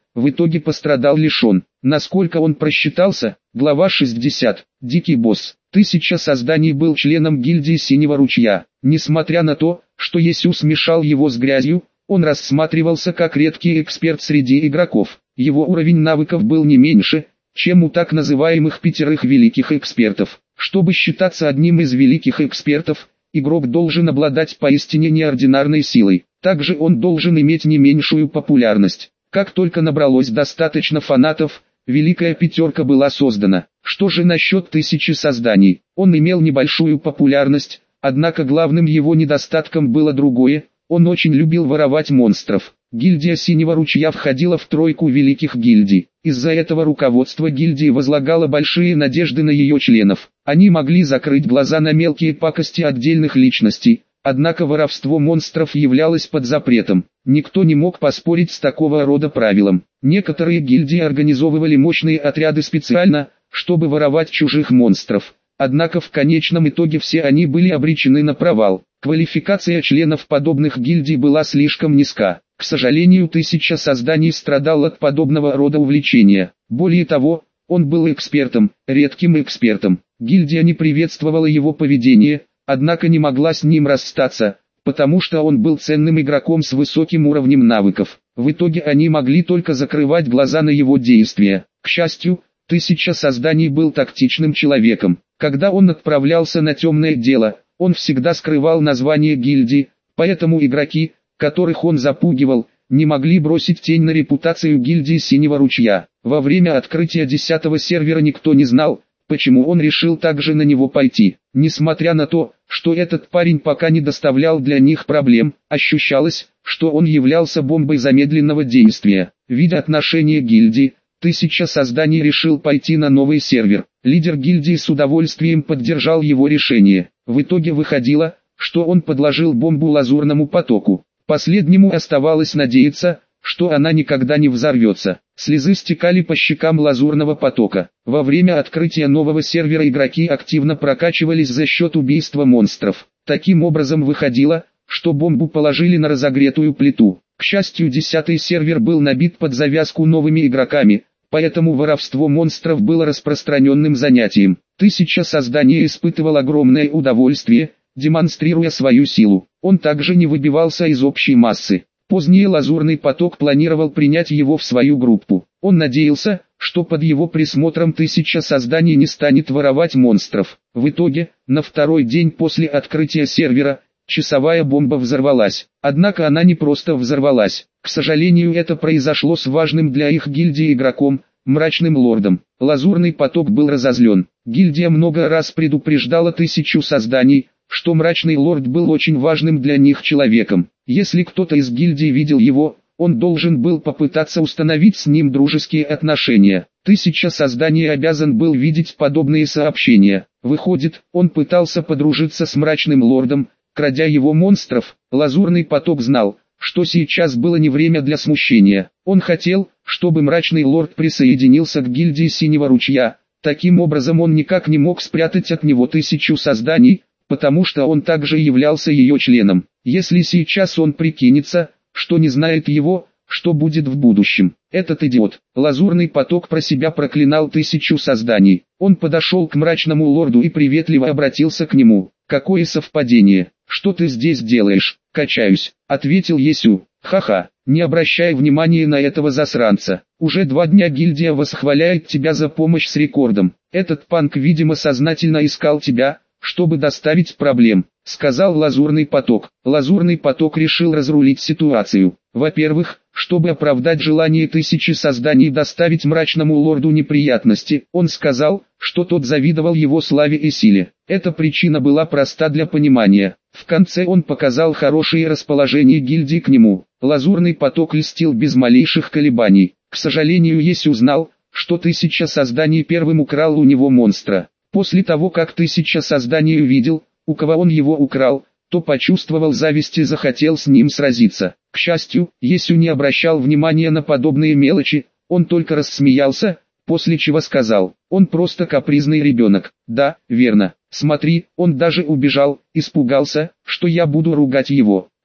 в итоге пострадал лишь он. Насколько он просчитался? Глава шестьдесят. Дикий босс. Тысяча созданий был членом гильдии Синего Ручья. Несмотря на то, что Есю смешал его с грязью, он рассматривался как редкий эксперт среди игроков. Его уровень навыков был не меньше, чем у так называемых пятерых великих экспертов. Чтобы считаться одним из великих экспертов, игрок должен обладать поистине неординарной силой. Также он должен иметь не меньшую популярность. Как только набралось достаточно фанатов, Великая Пятерка была создана. Что же насчет Тысячи созданий? Он имел небольшую популярность, однако главным его недостатком было другое: он очень любил воровать монстров. Гильдия Синего Ручья входила в тройку великих гильдий. Из-за этого руководство гильдии возлагало большие надежды на ее членов. Они могли закрыть глаза на мелкие пакости отдельных личностей, однако воровство монстров являлось под запретом. Никто не мог поспорить с такого рода правилом. Некоторые гильдии организовывали мощные отряды специально, чтобы воровать чужих монстров. Однако в конечном итоге все они были обречены на провал. Квалификация членов подобных гильдий была слишком низка. К сожалению, Тысяча созданий страдал от подобного рода увлечения. Более того, он был экспертом, редким экспертом. Гильдия не приветствовала его поведение, однако не могла с ним расстаться, потому что он был ценным игроком с высоким уровнем навыков. В итоге они могли только закрывать глаза на его действия. К счастью, Тысяча созданий был тактичным человеком. Когда он отправлялся на темное дело, он всегда скрывал название гильдии, поэтому игроки, которых он запугивал, не могли бросить тень на репутацию гильдии Синего Ручья. Во время открытия десятого сервера никто не знал, почему он решил также на него пойти. Несмотря на то, что этот парень пока не доставлял для них проблем, ощущалось, что он являлся бомбой замедленного действия. Видя отношение гильдии, Тысяча созданий решил пойти на новый сервер. Лидер гильдии с удовольствием поддержал его решение. В итоге выходило, что он подложил бомбу Лазурному потоку. Последнему оставалось надеяться, что она никогда не взорвется. Слезы стекали по щекам Лазурного потока. Во время открытия нового сервера игроки активно прокачивались за счет убийства монстров. Таким образом выходило, что бомбу положили на разогретую плиту. К счастью, десятый сервер был набит под завязку новыми игроками, поэтому воровство монстров было распространенным занятием. Тысяча созданий испытывал огромное удовольствие, демонстрируя свою силу. Он также не выбивался из общей массы. Позднее Лазурный поток планировал принять его в свою группу. Он надеялся, что под его присмотром Тысяча созданий не станет воровать монстров. В итоге, на второй день после открытия сервера, часовая бомба взорвалась. Однако она не просто взорвалась. К сожалению, это произошло с важным для их гильдии игроком, Мрачным Лордом. Лазурный поток был разозлен. Гильдия много раз предупреждала Тысячу созданий, что Мрачный Лорд был очень важным для них человеком. Если кто-то из гильдии видел его, он должен был попытаться установить с ним дружеские отношения. Тысяча созданий обязан был видеть подобные сообщения. Выходит, он пытался подружиться с Мрачным Лордом, крадя его монстров. Лазурный поток знал, что сейчас было не время для смущения. Он хотел, чтобы Мрачный Лорд присоединился к гильдии Синего Ручья. Таким образом он никак не мог спрятать от него Тысячу созданий, потому что он также являлся ее членом. Если сейчас он прикинется, что не знает его, что будет в будущем? Этот идиот. Лазурный поток про себя проклинал Тысячу созданий. Он подошел к Мрачному Лорду и приветливо обратился к нему. «Какое совпадение? Что ты здесь делаешь?» «Качаюсь», — ответил Есю. «Ха-ха, не обращай внимания на этого засранца. Уже два дня гильдия восхваляет тебя за помощь с рекордом. Этот панк, видимо, сознательно искал тебя, чтобы доставить проблем», — сказал Лазурный поток. Лазурный поток решил разрулить ситуацию. Во-первых, чтобы оправдать желание Тысячи созданий доставить Мрачному Лорду неприятности, он сказал, что тот завидовал его славе и силе. Эта причина была проста для понимания. В конце он показал хорошее расположение гильдии к нему. Лазурный поток льстил без малейших колебаний. К сожалению, Есю узнал, что Тысяча созданий первым украл у него монстра. После того, как Тысяча созданий увидел, у кого он его украл, то почувствовал зависть и захотел с ним сразиться. К счастью, Есю не обращал внимания на подобные мелочи, он только рассмеялся, после чего сказал: «Он просто капризный ребенок». «Да, верно. Смотри, он даже убежал, испугался, что я буду ругать его.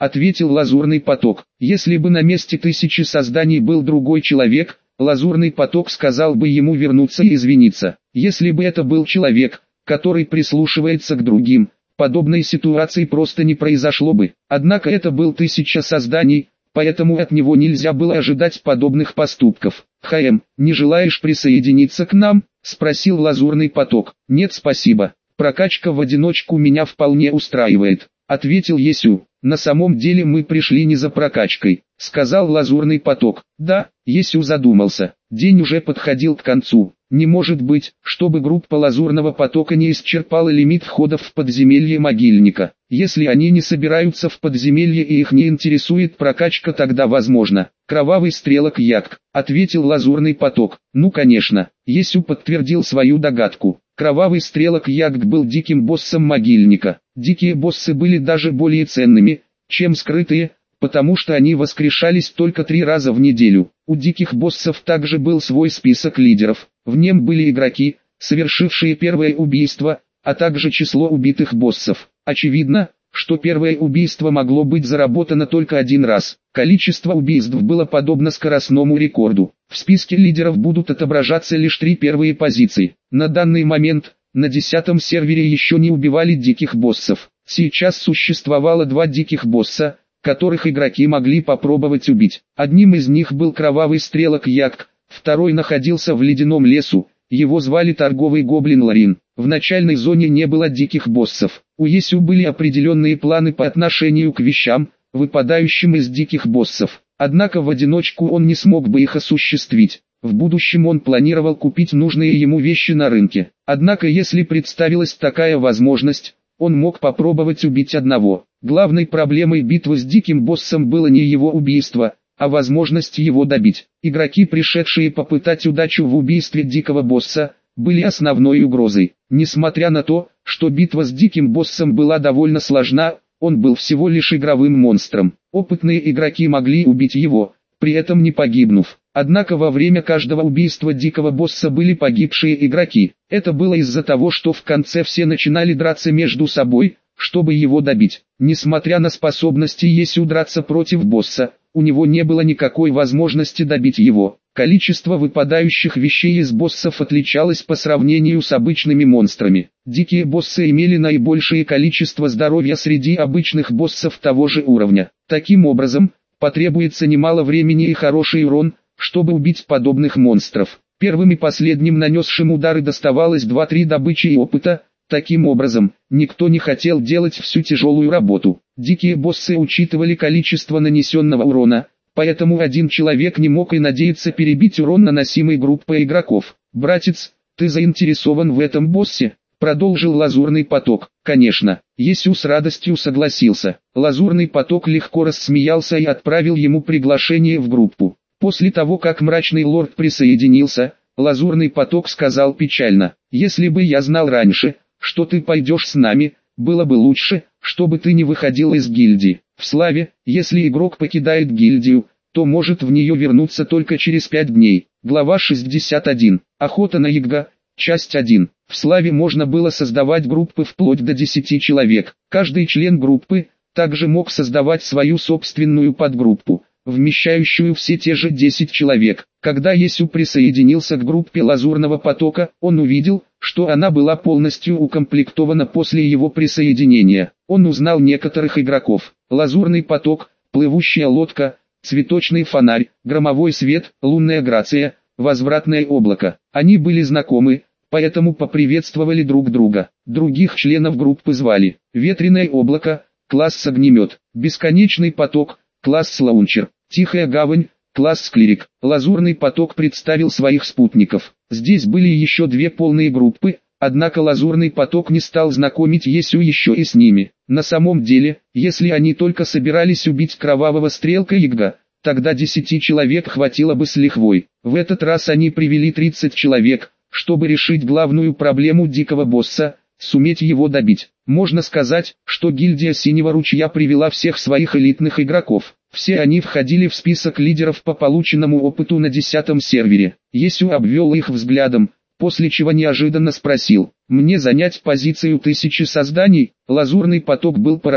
ответил Лазурный поток. Если бы на месте тысячи созданий был другой человек, Лазурный поток сказал бы ему вернуться и извиниться. Если бы это был человек, который прислушивается к другим, подобной ситуации просто не произошло бы. Однако это был тысяча созданий, поэтому от него нельзя было ожидать подобных поступков. «Хаэм, не желаешь присоединиться к нам?» – спросил Лазурный поток. «Нет, спасибо. Прокачка в одиночку меня вполне устраивает», – ответил Есю. «На самом деле мы пришли не за прокачкой», – сказал Лазурный поток. «Да», – Есю задумался. День уже подходил к концу. Не может быть, чтобы группа Лазурного потока не исчерпала лимит входов в подземелье могильника. Если они не собираются в подземелье и их не интересует прокачка, тогда возможно. «Кровавый стрелок Ягд», — ответил Лазурный поток. «Ну конечно», — Есю подтвердил свою догадку. Кровавый стрелок Ягд был диким боссом могильника. Дикие боссы были даже более ценными, чем скрытые, потому что они воскрешались только три раза в неделю. У диких боссов также был свой список лидеров. В нем были игроки, совершившие первое убийство, а также число убитых боссов. Очевидно, что первое убийство могло быть заработано только один раз. Количество убийств было подобно скоростному рекорду. В списке лидеров будут отображаться лишь три первые позиции. На данный момент, на десятом сервере еще не убивали диких боссов. Сейчас существовало два диких босса, которых игроки могли попробовать убить. Одним из них был Кровавый стрелок Ягд, второй находился в ледяном лесу, его звали Торговый гоблин Ларин. В начальной зоне не было диких боссов. У Есю были определенные планы по отношению к вещам, выпадающим из диких боссов. Однако в одиночку он не смог бы их осуществить. В будущем он планировал купить нужные ему вещи на рынке. Однако если представилась такая возможность, он мог попробовать убить одного. Главной проблемой битвы с диким боссом было не его убийство, а возможность его добить. Игроки, пришедшие попытать удачу в убийстве дикого босса, были основной угрозой. Несмотря на то, что битва с диким боссом была довольно сложна, он был всего лишь игровым монстром. Опытные игроки могли убить его, при этом не погибнув. Однако во время каждого убийства дикого босса были погибшие игроки. Это было из-за того, что в конце все начинали драться между собой, чтобы его добить. Несмотря на способности Есю драться против босса, у него не было никакой возможности добить его. Количество выпадающих вещей из боссов отличалось по сравнению с обычными монстрами. Дикие боссы имели наибольшее количество здоровья среди обычных боссов того же уровня. Таким образом, потребуется немало времени и хороший урон, чтобы убить подобных монстров. Первым и последним нанесшим удары доставалось два-три добычи и опыта. Таким образом, никто не хотел делать всю тяжелую работу. Дикие боссы учитывали количество нанесенного урона, поэтому один человек не мог и надеяться перебить урон, наносимый группой игроков. «Братец, ты заинтересован в этом боссе?» — продолжил Лазурный поток. «Конечно». Есю с радостью согласился. Лазурный поток легко рассмеялся и отправил ему приглашение в группу. После того, как Мрачный Лорд присоединился, Лазурный поток сказал печально: «Если бы я знал раньше, что ты пойдешь с нами, было бы лучше, чтобы ты не выходил из гильдии. В Славе, если игрок покидает гильдию, то может в нее вернуться только через пять дней». Глава шестьдесят один. Охота на Ягга. Часть один. В Славе можно было создавать группы вплоть до десяти человек. Каждый член группы также мог создавать свою собственную подгруппу, вмещающую все те же десять человек. Когда Есю присоединился к группе Лазурного потока, он увидел, что она была полностью укомплектована после его присоединения. Он узнал некоторых игроков: Лазурный поток, плывущая лодка, цветочный фонарь, громовой свет, лунная грация, возвратное облако. Они были знакомы, поэтому поприветствовали друг друга. Других членов группы звали: ветреное облако, класс огнемет, бесконечный поток, класс лаунчер, тихая гавань, класс клирик. Лазурный поток представил своих спутников. Здесь были еще две полные группы, однако Лазурный поток не стал знакомить Есю еще и с ними. На самом деле, если они только собирались убить Кровавого стрелка Ягга, тогда десяти человек хватило бы с лихвой. В этот раз они привели тридцать человек, чтобы решить главную проблему дикого босса – суметь его добить. Можно сказать, что гильдия Синего Ручья привела всех своих элитных игроков. Все они входили в список лидеров по полученному опыту на десятом сервере. Есю обвел их взглядом, после чего неожиданно спросил: «Мне занять позицию тысячи созданий?» Лазурный поток был поражен.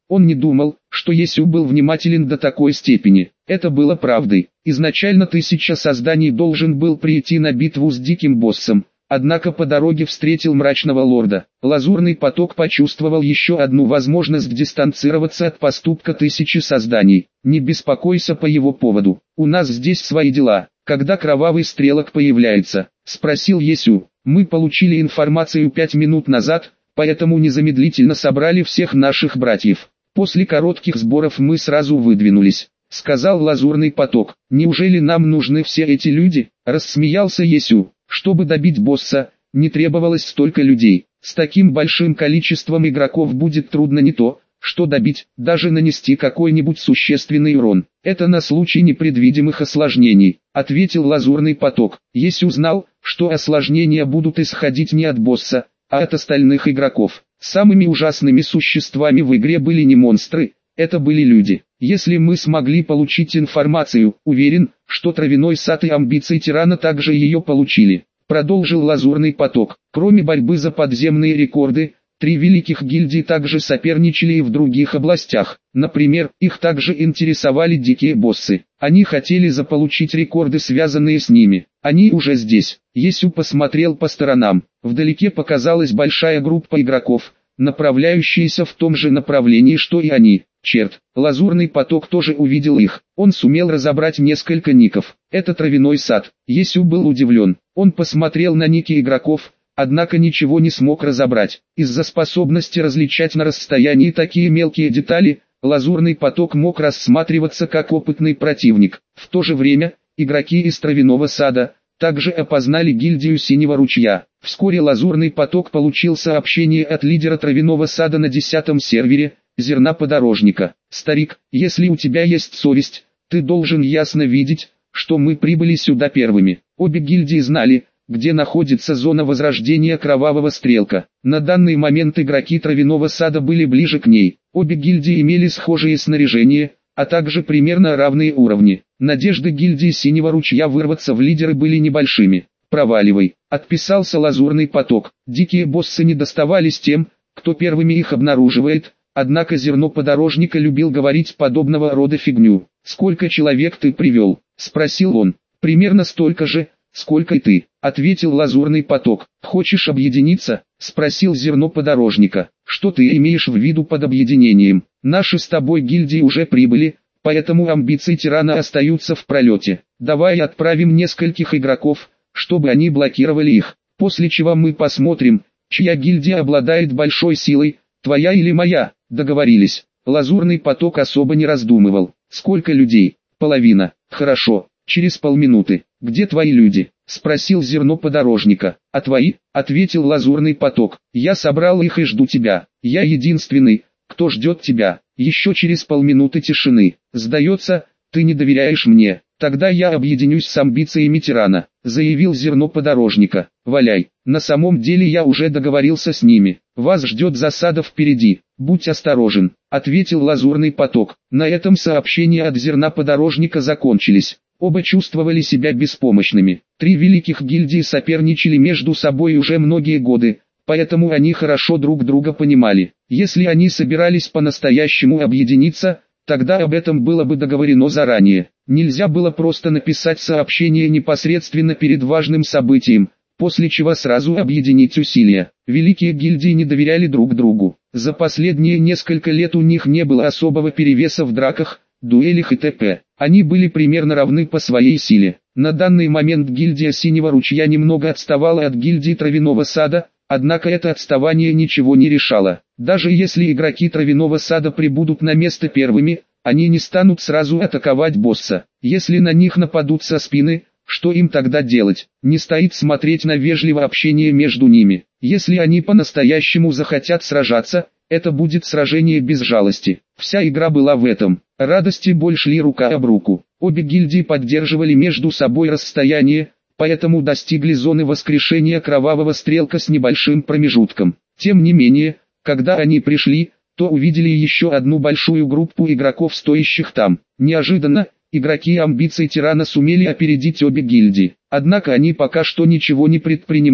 Он не думал, что Есю был внимателен до такой степени. Это было правдой. Изначально тысяча созданий должен был прийти на битву с диким боссом. Однако по дороге встретил мрачного лорда. Лазурный поток почувствовал еще одну возможность дистанцироваться от поступка тысячи созданий. Не беспокойся по его поводу. У нас здесь свои дела. Когда кровавый стрелок появляется? Спросил Есю. Мы получили информацию пять минут назад, поэтому незамедлительно собрали всех наших братьев. После коротких сборов мы сразу выдвинулись. Сказал Лазурный поток. Неужели нам нужны все эти люди? Рассмеялся Есю. Чтобы добить босса, не требовалось столько людей. С таким большим количеством игроков будет трудно не то, что добить, даже нанести какой-нибудь существенный урон. Это на случай непредвидимых осложнений, ответил Лазурный поток. Есю знал, что осложнения будут исходить не от босса, а от остальных игроков. Самыми ужасными существами в игре были не монстры, это были люди. Если мы смогли получить информацию, уверен, что травяной сад и амбиции тирана также ее получили. Продолжил Лазурный поток. Кроме борьбы за подземные рекорды, три великих гильдии также соперничали и в других областях. Например, их также интересовали дикие боссы. Они хотели заполучить рекорды, связанные с ними. Они уже здесь. Есю посмотрел по сторонам. Вдалеке показалась большая группа игроков, направляющиеся в том же направлении, что и они. Черт, Лазурный поток тоже увидел их. Он сумел разобрать несколько ников. Это травяной сад. Есю был удивлен. Он посмотрел на ники игроков, однако ничего не смог разобрать. Из-за способности различать на расстоянии такие мелкие детали, Лазурный поток мог рассматриваться как опытный противник. В то же время, игроки из травяного сада также опознали гильдию Синего ручья. Вскоре Лазурный поток получил сообщение от лидера травяного сада на десятом сервере, Зерна Подорожника. Старик, если у тебя есть совесть, ты должен ясно видеть, что мы прибыли сюда первыми. Обе гильдии знали, где находится зона возрождения Кровавого Стрелка. На данный момент игроки травяного сада были ближе к ней. Обе гильдии имели схожие снаряжение, а также примерно равные уровни. Надежды гильдии Синего ручья вырваться в лидеры были небольшими. «Проваливай», — отписался Лазурный поток. Дикие боссы не доставались тем, кто первыми их обнаруживает. Однако Зерно Подорожника любил говорить подобного рода фигню. «Сколько человек ты привел?» — спросил он. «Примерно столько же, сколько и ты», — ответил Лазурный поток. «Хочешь объединиться?» — спросил Зерно Подорожника. «Что ты имеешь в виду под объединением? Наши с тобой гильдии уже прибыли, поэтому амбиции тирана остаются в пролете. Давай отправим нескольких игроков, чтобы они блокировали их, после чего мы посмотрим, чья гильдия обладает большой силой, твоя или моя». Договорились. Лазурный поток особо не раздумывал. «Сколько людей?» «Половина». «Хорошо. Через полминуты. Где твои люди?» — спросил Зерно Подорожника. «А твои?» — ответил Лазурный поток. «Я собрал их и жду тебя. Я единственный, кто ждет тебя». Еще через полминуты тишины. «Сдается, ты не доверяешь мне. Тогда я объединюсь с амбициями тирана», — заявил Зерно Подорожника. «Валяй. На самом деле я уже договорился с ними. Вас ждет засада впереди. Будь осторожен», — ответил Лазурный поток. На этом сообщения от Зерна Подорожника закончились. Оба чувствовали себя беспомощными. Три великих гильдии соперничали между собой уже многие годы, поэтому они хорошо друг друга понимали. Если они собирались по-настоящему объединиться, тогда об этом было бы договорено заранее. Нельзя было просто написать сообщение непосредственно перед важным событием, после чего сразу объединить усилия. Великие гильдии не доверяли друг другу. За последние несколько лет у них не было особого перевеса в драках, дуэлях и т.п. Они были примерно равны по своей силе. На данный момент гильдия Синего ручья немного отставала от гильдии Травяного сада, однако это отставание ничего не решало. Даже если игроки Травяного сада прибудут на место первыми, они не станут сразу атаковать босса. Если на них нападут со спины, что им тогда делать? Не стоит смотреть на вежливое общение между ними. Если они по-настоящему захотят сражаться, это будет сражение без жалости. Вся игра была в этом. Радости боль шли рука об руку. Обе гильдии поддерживали между собой расстояние, поэтому достигли зоны воскрешения Кровавого Стрелка с небольшим промежутком. Тем не менее, когда они пришли, то увидели еще одну большую группу игроков, стоящих там. Неожиданно, игроки амбиций тирана сумели опередить обе гильдии. Однако они пока что ничего не предпринимали.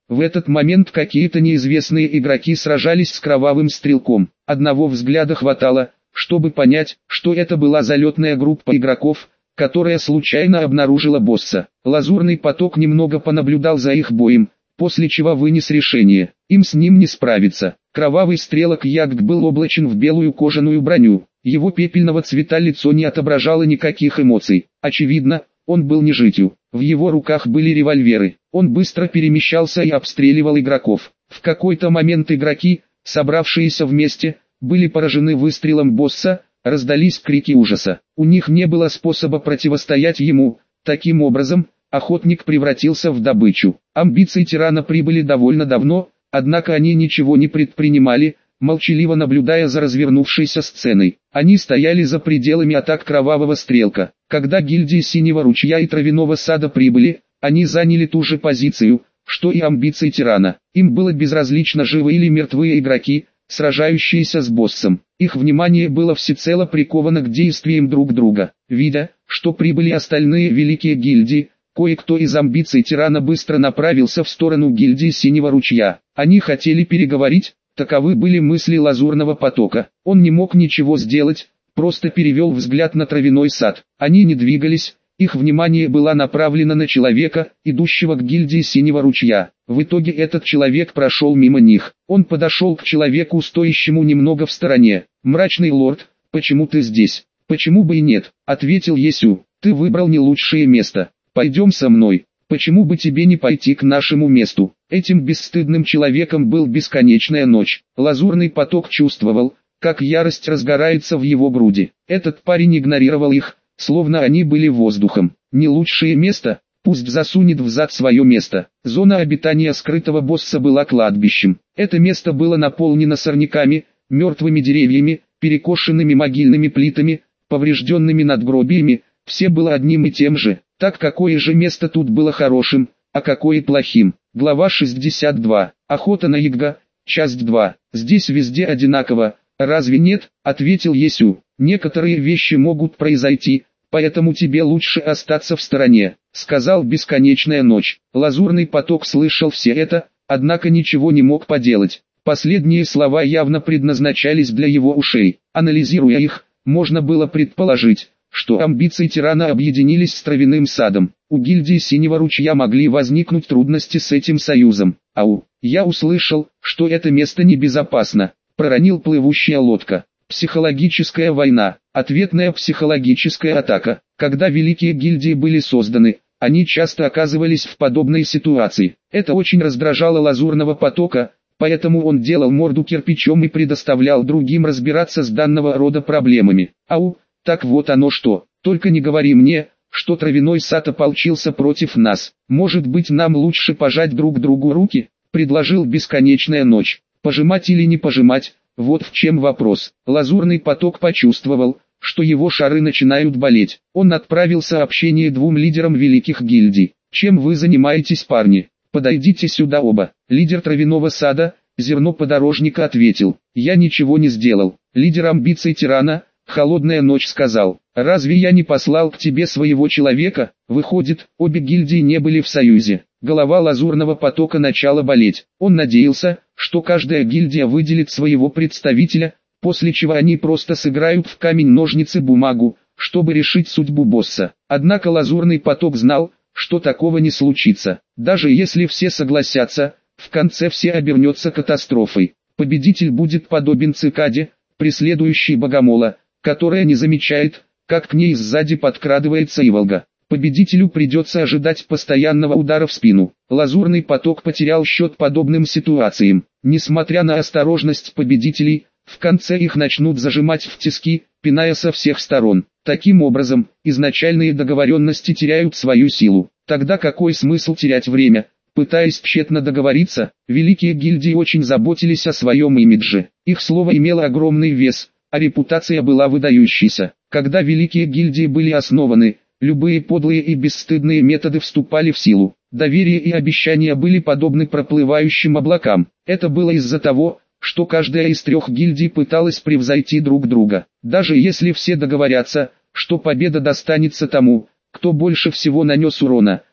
В этот момент какие-то неизвестные игроки сражались с кровавым стрелком. Одного взгляда хватало, чтобы понять, что это была залетная группа игроков, которая случайно обнаружила босса. Лазурный поток немного понаблюдал за их боем, после чего вынес решение: им с ним не справиться. Кровавый стрелок Ягд был облачен в белую кожаную броню. Его пепельного цвета лицо не отображало никаких эмоций. Очевидно, он был нежитью. В его руках были револьверы. Он быстро перемещался и обстреливал игроков. В какой-то момент игроки, собравшиеся вместе, были поражены выстрелом босса, раздались крики ужаса. У них не было способа противостоять ему. Таким образом, охотник превратился в добычу. Амбиции тирана прибыли довольно давно, однако они ничего не предпринимали, молчаливо наблюдая за развернувшейся сценой. Они стояли за пределами атак кровавого стрелка. Когда гильдии Синего ручья и Травяного сада прибыли, они заняли ту же позицию, что и амбиции тирана. Им было безразлично, живы или мертвые игроки, сражающиеся с боссом. Их внимание было всецело приковано к действиям друг друга. Видя, что прибыли остальные великие гильдии, кое-кто из амбиций тирана быстро направился в сторону гильдии Синего ручья. Они хотели переговорить, таковы были мысли Лазурного потока. Он не мог ничего сделать, просто перевел взгляд на Травяной сад. Они не двигались, их внимание было направлено на человека, идущего к гильдии Синего ручья. В итоге этот человек прошел мимо них. Он подошел к человеку, стоящему немного в стороне. «Мрачный лорд, почему ты здесь?» «Почему бы и нет?» — ответил Есю. «Ты выбрал не лучшее место. Пойдем со мной. Почему бы тебе не пойти к нашему месту?» Этим бесстыдным человеком был Бесконечная ночь. Лазурный поток чувствовал, как ярость разгорается в его груди. Этот парень игнорировал их, словно они были воздухом. Не лучшее место? Пусть засунет в зад свое место. Зона обитания скрытого босса была кладбищем. Это место было наполнено сорняками, мертвыми деревьями, перекошенными могильными плитами, поврежденными надгробиями. Все было одним и тем же. Так какое же место тут было хорошим, а какое плохим? Глава шестьдесят два. Охота на Ягга. Часть два. Здесь везде одинаково. Разве нет? Ответил Есю. Некоторые вещи могут произойти, поэтому тебе лучше остаться в стороне, сказал Бесконечная ночь. Лазурный поток слышал все это, однако ничего не мог поделать. Последние слова явно предназначались для его ушей. Анализируя их, можно было предположить, что амбиции тирана объединились с Травяным садом. У гильдии Синего ручья могли возникнуть трудности с этим союзом. Ау, я услышал, что это место небезопасно, проронил плывущая лодка. Психологическая война, ответная психологическая атака. Когда великие гильдии были созданы, они часто оказывались в подобной ситуации. Это очень раздражало Лазурного потока, поэтому он делал морду кирпичом и предоставлял другим разбираться с данного рода проблемами. Ау, так вот оно что. Только не говори мне, что Травяной сад ополчился против нас. Может быть, нам лучше пожать друг другу руки, предложил Бесконечная ночь. Пожимать или не пожимать, вот в чем вопрос. Лазурный поток почувствовал, что его шары начинают болеть. Он отправил сообщение двум лидерам великих гильдий. Чем вы занимаетесь, парни? Подойдите сюда оба. Лидер Травяного сада, Зерно Подорожника, ответил: я ничего не сделал. Лидер амбиций тирана, Холодная ночь, сказал: разве я не послал к тебе своего человека? Выходит, обе гильдии не были в союзе. Голова Лазурного потока начала болеть. Он надеялся, что каждая гильдия выделит своего представителя, после чего они просто сыграют в камень-ножницы-бумагу, чтобы решить судьбу босса. Однако Лазурный поток знал, что такого не случится. Даже если все согласятся, в конце все обернется катастрофой. Победитель будет подобен цикаде, преследующей богомола, которая не замечает, как к ней сзади подкрадывается иволга. Победителю придется ожидать постоянного удара в спину. Лазурный поток потерял счет подобным ситуациям. Несмотря на осторожность победителей, в конце их начнут зажимать в тиски, пиная со всех сторон. Таким образом, изначальные договоренности теряют свою силу. Тогда какой смысл терять время, пытаясь тщетно договориться? Великие гильдии очень заботились о своем имидже. Их слово имело огромный вес, а репутация была выдающейся. Когда великие гильдии были основаны, любые подлые и бесстыдные методы вступали в силу. Доверие и обещания были подобны проплывающим облакам. Это было из-за того, что каждая из трех гильдий пыталась превзойти друг друга. Даже если все договорятся, что победа достанется тому, кто больше всего нанес урона,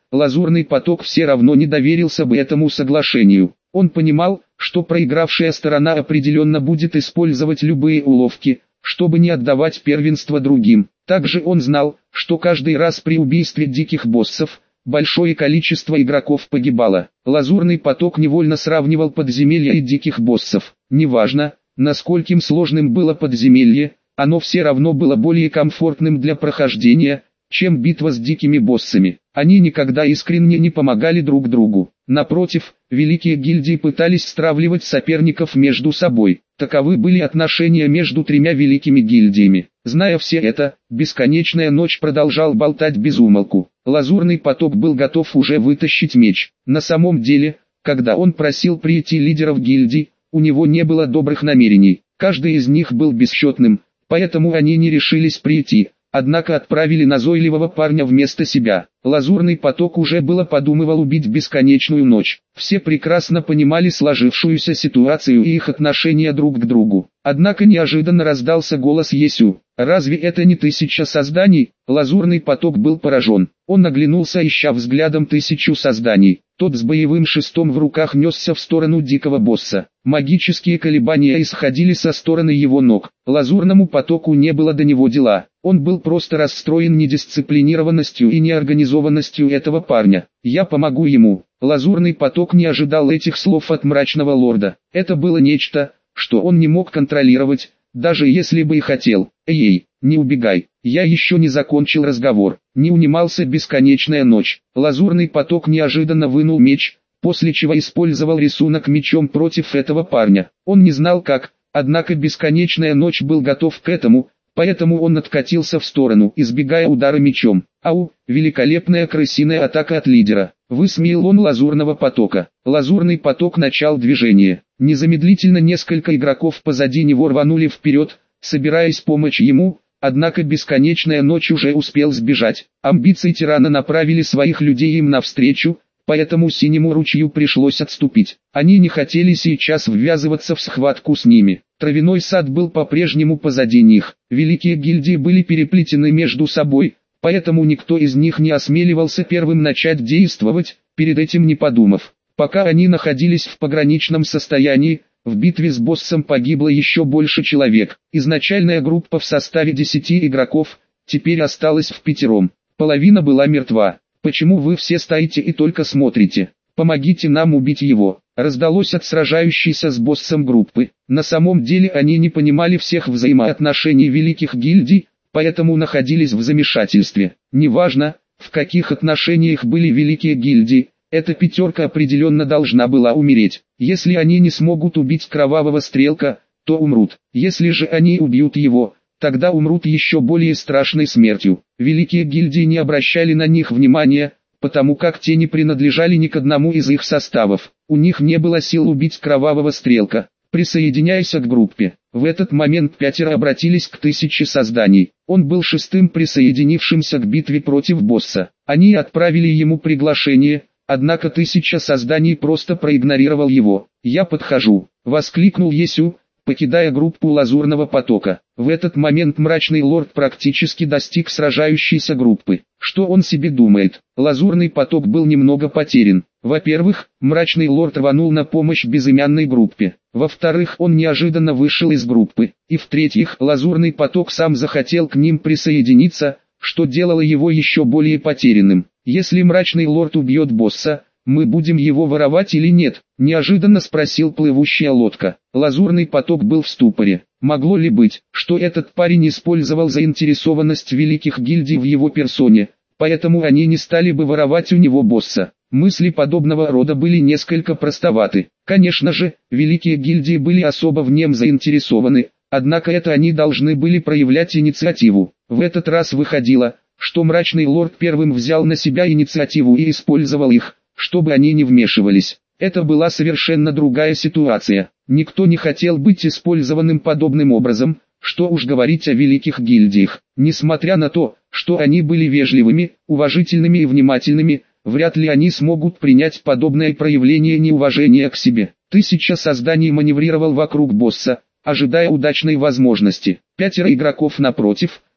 Лазурный поток все равно не доверился бы этому соглашению. Он понимал, что проигравшая сторона определенно будет использовать любые уловки, чтобы не отдавать первенство другим. Также он знал, что каждый раз при убийстве диких боссов, большое количество игроков погибало. Лазурный поток невольно сравнивал подземелья и диких боссов. Неважно, насколько сложным было подземелье, оно все равно было более комфортным для прохождения, чем битва с дикими боссами. Они никогда искренне не помогали друг другу. Напротив, великие гильдии пытались стравливать соперников между собой. Таковы были отношения между тремя великими гильдиями. Зная все это, Бесконечная Ночь продолжал болтать без умолку. Лазурный поток был готов уже вытащить меч. На самом деле, когда он просил прийти лидеров гильдий, у него не было добрых намерений. Каждый из них был бесчетным, поэтому они не решились прийти. Однако отправили назойливого парня вместо себя. Лазурный поток уже было подумывал убить Бесконечную Ночь. Все прекрасно понимали сложившуюся ситуацию и их отношения друг к другу. Однако неожиданно раздался голос Есю. «Разве это не тысяча созданий?» Лазурный поток был поражен. Он оглянулся, ища взглядом тысячу созданий. Тот с боевым шестом в руках несся в сторону дикого босса. Магические колебания исходили со стороны его ног. Лазурному потоку не было до него дела. Он был просто расстроен недисциплинированностью и неорганизованностью этого парня. «Я помогу ему». Лазурный поток не ожидал этих слов от мрачного лорда. Это было нечто, что он не мог контролировать, даже если бы и хотел. «Эй, не убегай, я еще не закончил разговор». Не унимался Бесконечная Ночь. Лазурный поток неожиданно вынул меч, после чего использовал рисунок мечом против этого парня. Он не знал как, однако Бесконечная Ночь был готов к этому, поэтому он откатился в сторону, избегая удара мечом. «Ау, великолепная крысиная атака от лидера!» Высмеял он Лазурного потока. Лазурный поток начал движение. Незамедлительно несколько игроков позади него рванули вперед, собираясь помочь ему, однако Бесконечная Ночь уже успел сбежать. Амбиции тирана направили своих людей им навстречу, поэтому Синему ручью пришлось отступить. Они не хотели сейчас ввязываться в схватку с ними. Травяной сад был по-прежнему позади них. Великие гильдии были переплетены между собой, поэтому никто из них не осмеливался первым начать действовать, перед этим не подумав. Пока они находились в пограничном состоянии, в битве с боссом погибло еще больше человек. Изначальная группа в составе десяти игроков, теперь осталась в пятером. Половина была мертва. «Почему вы все стоите и только смотрите? Помогите нам убить его», раздалось от сражающейся с боссом группы. На самом деле они не понимали всех взаимоотношений великих гильдий, поэтому находились в замешательстве. Неважно, в каких отношениях были великие гильдии, эта пятерка определенно должна была умереть. Если они не смогут убить Кровавого Стрелка, то умрут. Если же они убьют его, тогда умрут еще более страшной смертью. Великие гильдии не обращали на них внимания, потому как те не принадлежали ни к одному из их составов. У них не было сил убить Кровавого Стрелка. Присоединяйся к группе. В этот момент пятеро обратились к тысяче созданий. Он был шестым присоединившимся к битве против босса. Они отправили ему приглашение, однако тысяча созданий просто проигнорировал его. «Я подхожу», — воскликнул Есю, покидая группу Лазурного потока. В этот момент мрачный лорд практически достиг сражающейся группы. Что он себе думает? Лазурный поток был немного потерян. Во-первых, мрачный лорд рванул на помощь безымянной группе. Во-вторых, он неожиданно вышел из группы. И в-третьих, Лазурный поток сам захотел к ним присоединиться, что делало его еще более потерянным. «Если мрачный лорд убьет босса, мы будем его воровать или нет?» – неожиданно спросил плывущая лодка. Лазурный поток был в ступоре. Могло ли быть, что этот парень использовал заинтересованность великих гильдий в его персоне, поэтому они не стали бы воровать у него босса? Мысли подобного рода были несколько простоваты. Конечно же, великие гильдии были особо в нем заинтересованы, однако это они должны были проявлять инициативу. В этот раз выходило, что мрачный лорд первым взял на себя инициативу и использовал их, чтобы они не вмешивались. Это была совершенно другая ситуация. Никто не хотел быть использованным подобным образом, что уж говорить о великих гильдиях. Несмотря на то, что они были вежливыми, уважительными и внимательными, вряд ли они смогут принять подобное проявление неуважения к себе. Тысяча созданий маневрировал вокруг босса, ожидая удачной возможности. Пятеро игроков напротив,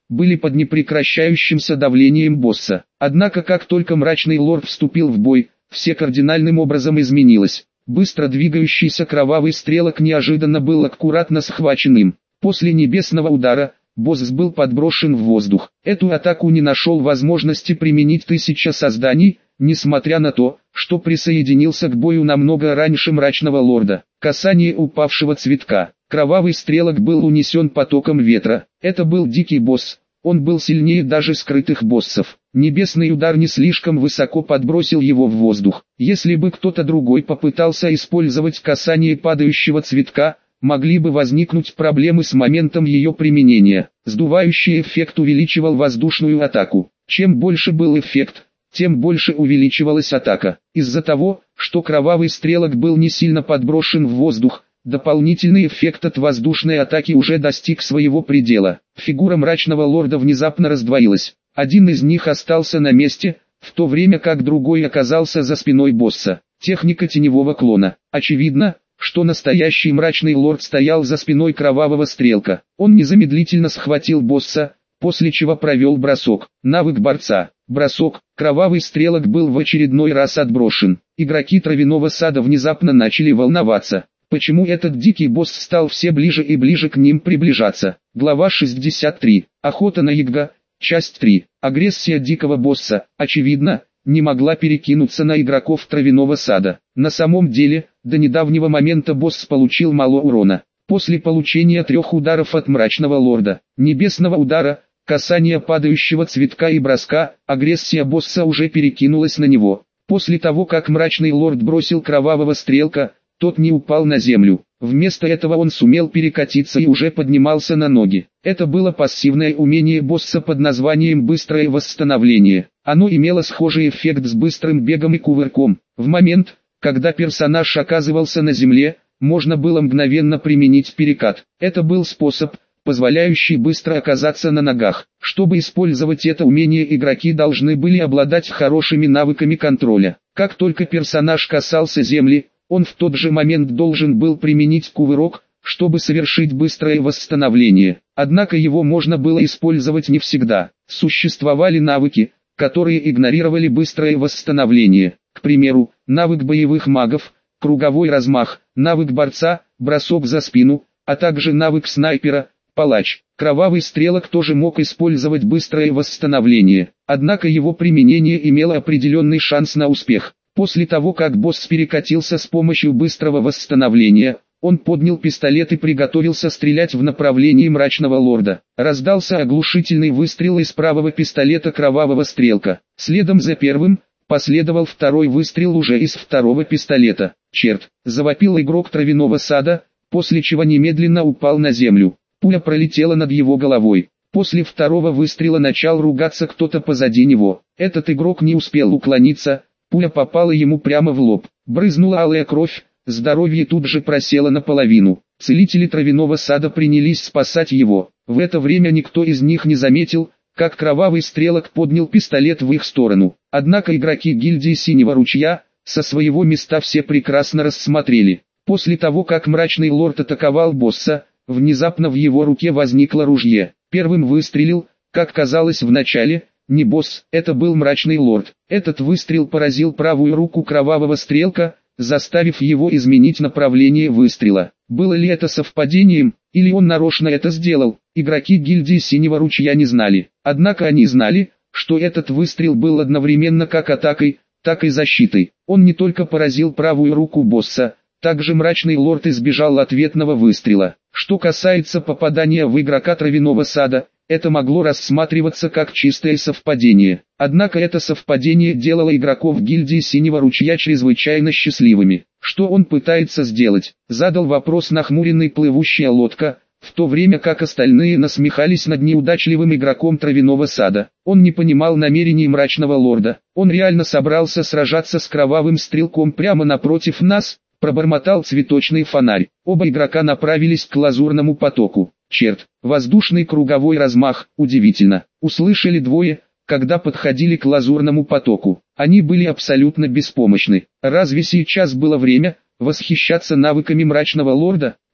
были под непрекращающимся давлением босса. Однако как только мрачный лорд вступил в бой, все кардинальным образом изменилось. Быстро двигающийся кровавый стрелок неожиданно был аккуратно схвачен им. После небесного удара, босс был подброшен в воздух. Эту атаку не нашел возможности применить тысяча созданий, несмотря на то, что присоединился к бою намного раньше мрачного лорда. Касание упавшего цветка. Кровавый стрелок был унесен потоком ветра. Это был дикий босс. Он был сильнее даже скрытых боссов. Небесный удар не слишком высоко подбросил его в воздух. Если бы кто-то другой попытался использовать касание падающего цветка, могли бы возникнуть проблемы с моментом ее применения. Сдувающий эффект увеличивал воздушную атаку. Чем больше был эффект, тем больше увеличивалась атака. Из-за того, что кровавый стрелок был не сильно подброшен в воздух, дополнительный эффект от воздушной атаки уже достиг своего предела. Фигура мрачного лорда внезапно раздвоилась. Один из них остался на месте, в то время как другой оказался за спиной босса. Техника теневого клона. Очевидно, что настоящий мрачный лорд стоял за спиной кровавого стрелка. Он незамедлительно схватил босса, после чего провел бросок. Навык борца. Бросок. Кровавый стрелок был в очередной раз отброшен. Игроки травяного сада внезапно начали волноваться. Почему этот дикий босс стал все ближе и ближе к ним приближаться? Глава шестьдесят три. Охота на Ягга. Часть три. Агрессия дикого босса, очевидно, не могла перекинуться на игроков травяного сада. На самом деле, до недавнего момента босс получил мало урона. После получения трех ударов от мрачного лорда, небесного удара, касания падающего цветка и броска, агрессия босса уже перекинулась на него. После того как мрачный лорд бросил кровавого стрелка, тот не упал на землю. Вместо этого он сумел перекатиться и уже поднимался на ноги. Это было пассивное умение босса под названием «Быстрое восстановление». Оно имело схожий эффект с быстрым бегом и кувырком. В момент, когда персонаж оказывался на земле, можно было мгновенно применить перекат. Это был способ, позволяющий быстро оказаться на ногах. Чтобы использовать это умение, игроки должны были обладать хорошими навыками контроля. Как только персонаж касался земли, он в тот же момент должен был применить кувырок, чтобы совершить быстрое восстановление. Однако его можно было использовать не всегда. Существовали навыки, которые игнорировали быстрое восстановление. К примеру, навык боевых магов, круговой размах, навык борца, бросок за спину, а также навык снайпера, палач. Кровавый стрелок тоже мог использовать быстрое восстановление, однако его применение имело определенный шанс на успех. После того как босс перекатился с помощью быстрого восстановления, он поднял пистолет и приготовился стрелять в направлении мрачного лорда. Раздался оглушительный выстрел из правого пистолета кровавого стрелка. Следом за первым, последовал второй выстрел уже из второго пистолета. «Черт!» – завопил игрок травяного сада, после чего немедленно упал на землю. Пуля пролетела над его головой. После второго выстрела начал ругаться кто-то позади него. Этот игрок не успел уклониться. Пуля попала ему прямо в лоб. Брызнула алая кровь, здоровье тут же просело наполовину. Целители травяного сада принялись спасать его. В это время никто из них не заметил, как кровавый стрелок поднял пистолет в их сторону. Однако игроки гильдии Синего Ручья, со своего места все прекрасно рассмотрели. После того как мрачный лорд атаковал босса, внезапно в его руке возникло ружье. Первым выстрелил, как казалось в начале, не босс, это был мрачный лорд. Этот выстрел поразил правую руку кровавого стрелка, заставив его изменить направление выстрела. Было ли это совпадением, или он нарочно это сделал, игроки гильдии Синего Ручья не знали. Однако они знали, что этот выстрел был одновременно как атакой, так и защитой. Он не только поразил правую руку босса, также мрачный лорд избежал ответного выстрела. Что касается попадания в игрока травяного сада, это могло рассматриваться как чистое совпадение. Однако это совпадение делало игроков гильдии Синего Ручья чрезвычайно счастливыми. Что он пытается сделать? Задал вопрос нахмуренный плывущая лодка, в то время как остальные насмехались над неудачливым игроком травяного сада. Он не понимал намерений мрачного лорда. Он реально собрался сражаться с кровавым стрелком прямо напротив нас, пробормотал цветочный фонарь. Оба игрока направились к лазурному потоку. Черт, воздушный круговой размах, удивительно. Услышали двое, когда подходили к лазурному потоку. Они были абсолютно беспомощны. Разве сейчас было время восхищаться навыками мрачного лорда?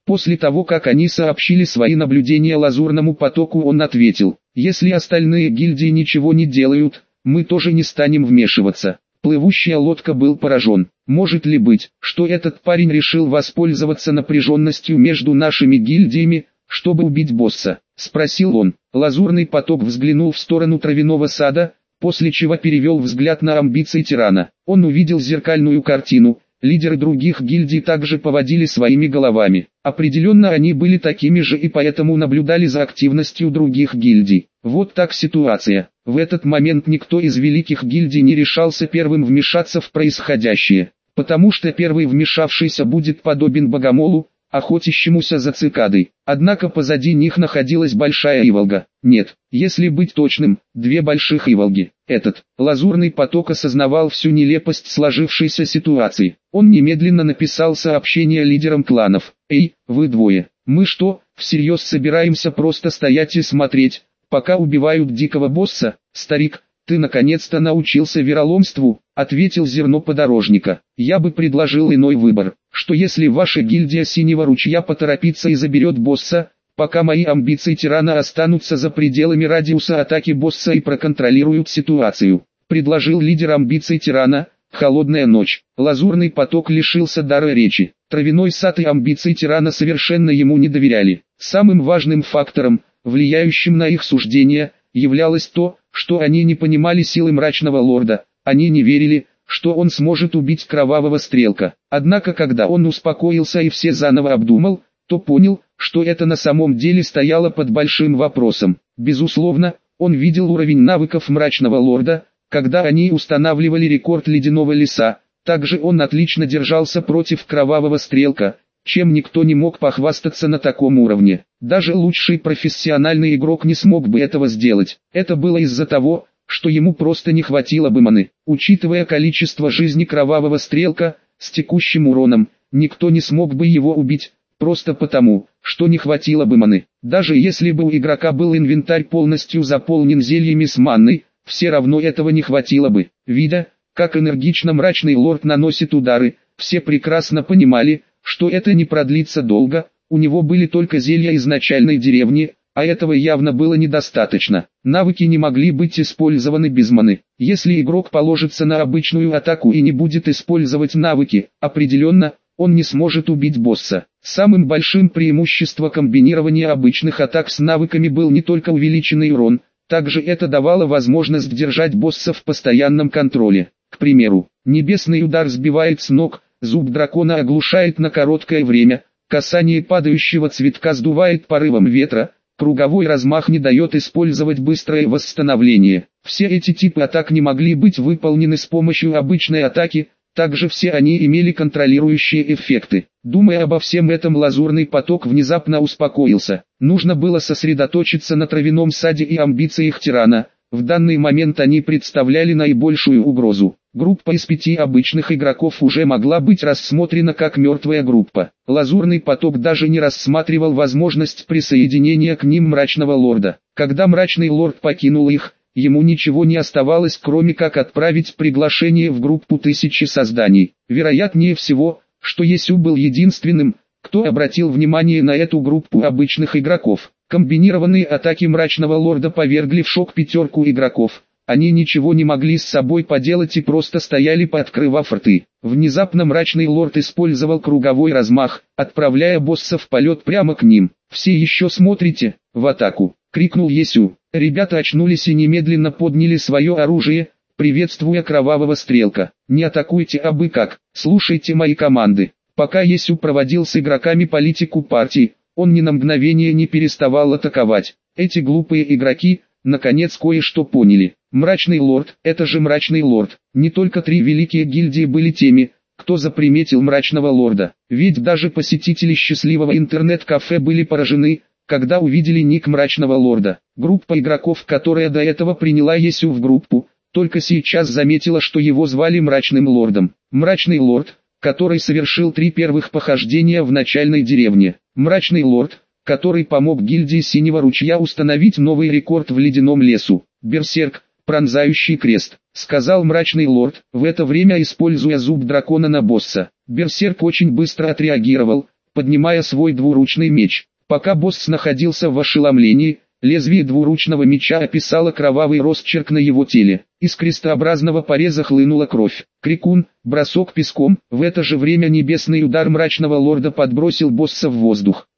После того, как они сообщили свои наблюдения Лазурному потоку, он ответил: «Если остальные гильдии ничего не делают, мы тоже не станем вмешиваться». Плывущая лодка был поражен. «Может ли быть, что этот парень решил воспользоваться напряженностью между нашими гильдиями, чтобы убить босса?» — спросил он. Лазурный поток взглянул в сторону травяного сада, после чего перевел взгляд на амбиции тирана. Он увидел зеркальную картину. Лидеры других гильдий также поводили своими головами. Определенно они были такими же и поэтому наблюдали за активностью других гильдий. Вот так ситуация. В этот момент никто из великих гильдий не решался первым вмешаться в происходящее, потому что первый вмешавшийся будет подобен богомолу, охотящемуся за цикадой. Однако позади них находилась большая иволга. Нет, если быть точным, две больших иволги. Этот Лазурный поток осознавал всю нелепость сложившейся ситуации. Он немедленно написал сообщение лидерам кланов. «Эй, вы двое, мы что, всерьез собираемся просто стоять и смотреть, пока убивают дикого босса? Старик, ты наконец-то научился вероломству», — ответил Зерно Подорожника. «Я бы предложил иной выбор, что если ваша гильдия Синего Ручья поторопится и заберет босса, пока мои амбиции тирана останутся за пределами радиуса атаки босса и проконтролируют ситуацию», — предложил лидер амбиций тирана. Холодная ночь. Лазурный поток лишился дара речи. Травяной сад и амбиции тирана совершенно ему не доверяли. Самым важным фактором, влияющим на их суждения, являлось то, что они не понимали силы мрачного лорда. Они не верили, что он сможет убить кровавого стрелка. Однако когда он успокоился и все заново обдумал, то понял, что это на самом деле стояло под большим вопросом. Безусловно, он видел уровень навыков мрачного лорда, когда они устанавливали рекорд ледяного леса. Также он отлично держался против кровавого стрелка, чем никто не мог похвастаться на таком уровне. Даже лучший профессиональный игрок не смог бы этого сделать. Это было из-за того, что ему просто не хватило бы маны. Учитывая количество жизни кровавого стрелка, с текущим уроном, никто не смог бы его убить, просто потому, что не хватило бы маны. Даже если бы у игрока был инвентарь полностью заполнен зельями с манной, все равно этого не хватило бы. Видя, как энергично мрачный лорд наносит удары, все прекрасно понимали, что это не продлится долго. У него были только зелья изначальной деревни, а этого явно было недостаточно. Навыки не могли быть использованы без маны. Если игрок положится на обычную атаку и не будет использовать навыки, определенно, он не сможет убить босса. Самым большим преимуществом комбинирования обычных атак с навыками был не только увеличенный урон, также это давало возможность держать босса в постоянном контроле. К примеру, небесный удар сбивает с ног, зуб дракона оглушает на короткое время, касание падающего цветка сдувает порывом ветра, круговой размах не дает использовать быстрое восстановление. Все эти типы атак не могли быть выполнены с помощью обычной атаки, также все они имели контролирующие эффекты. Думая обо всем этом, Лазурный поток внезапно успокоился. Нужно было сосредоточиться на травяном саде и амбициях тирана. В данный момент они представляли наибольшую угрозу. Группа из пяти обычных игроков уже могла быть рассмотрена как мертвая группа. Лазурный поток даже не рассматривал возможность присоединения к ним мрачного лорда. Когда мрачный лорд покинул их, ему ничего не оставалось, кроме как отправить приглашение в группу тысячи созданий. Вероятнее всего, что Есю был единственным, кто обратил внимание на эту группу обычных игроков. Комбинированные атаки мрачного лорда повергли в шок пятерку игроков. Они ничего не могли с собой поделать и просто стояли, пооткрывав рты. Внезапно мрачный лорд использовал круговой размах, отправляя босса в полет прямо к ним. «Все еще смотрите, в атаку!» — крикнул Есю. Ребята очнулись и немедленно подняли свое оружие, приветствуя кровавого стрелка. «Не атакуйте абы как, слушайте мои команды». Пока Есю проводил с игроками политику партии, он ни на мгновение не переставал атаковать. Эти глупые игроки, наконец, кое-что поняли. Мрачный лорд, это же мрачный лорд. Не только три великие гильдии были теми, кто заприметил мрачного лорда. Ведь даже посетители счастливого интернет-кафе были поражены, когда увидели ник мрачного лорда. Группа игроков, которая до этого приняла Есю в группу, только сейчас заметила, что его звали мрачным лордом. Мрачный лорд, который совершил три первых похождения в начальной деревне. Мрачный лорд, который помог гильдии Синего Ручья установить новый рекорд в ледяном лесу. Берсерк, пронзающий крест, сказал мрачный лорд, в это время используя зуб дракона на босса. Берсерк очень быстро отреагировал, поднимая свой двуручный меч. Пока босс находился в ошеломлении, лезвие двуручного меча описало кровавый росчерк на его теле. Из крестообразного пореза хлынула кровь. Крикун, бросок песком. В это же время небесный удар мрачного лорда подбросил босса в воздух.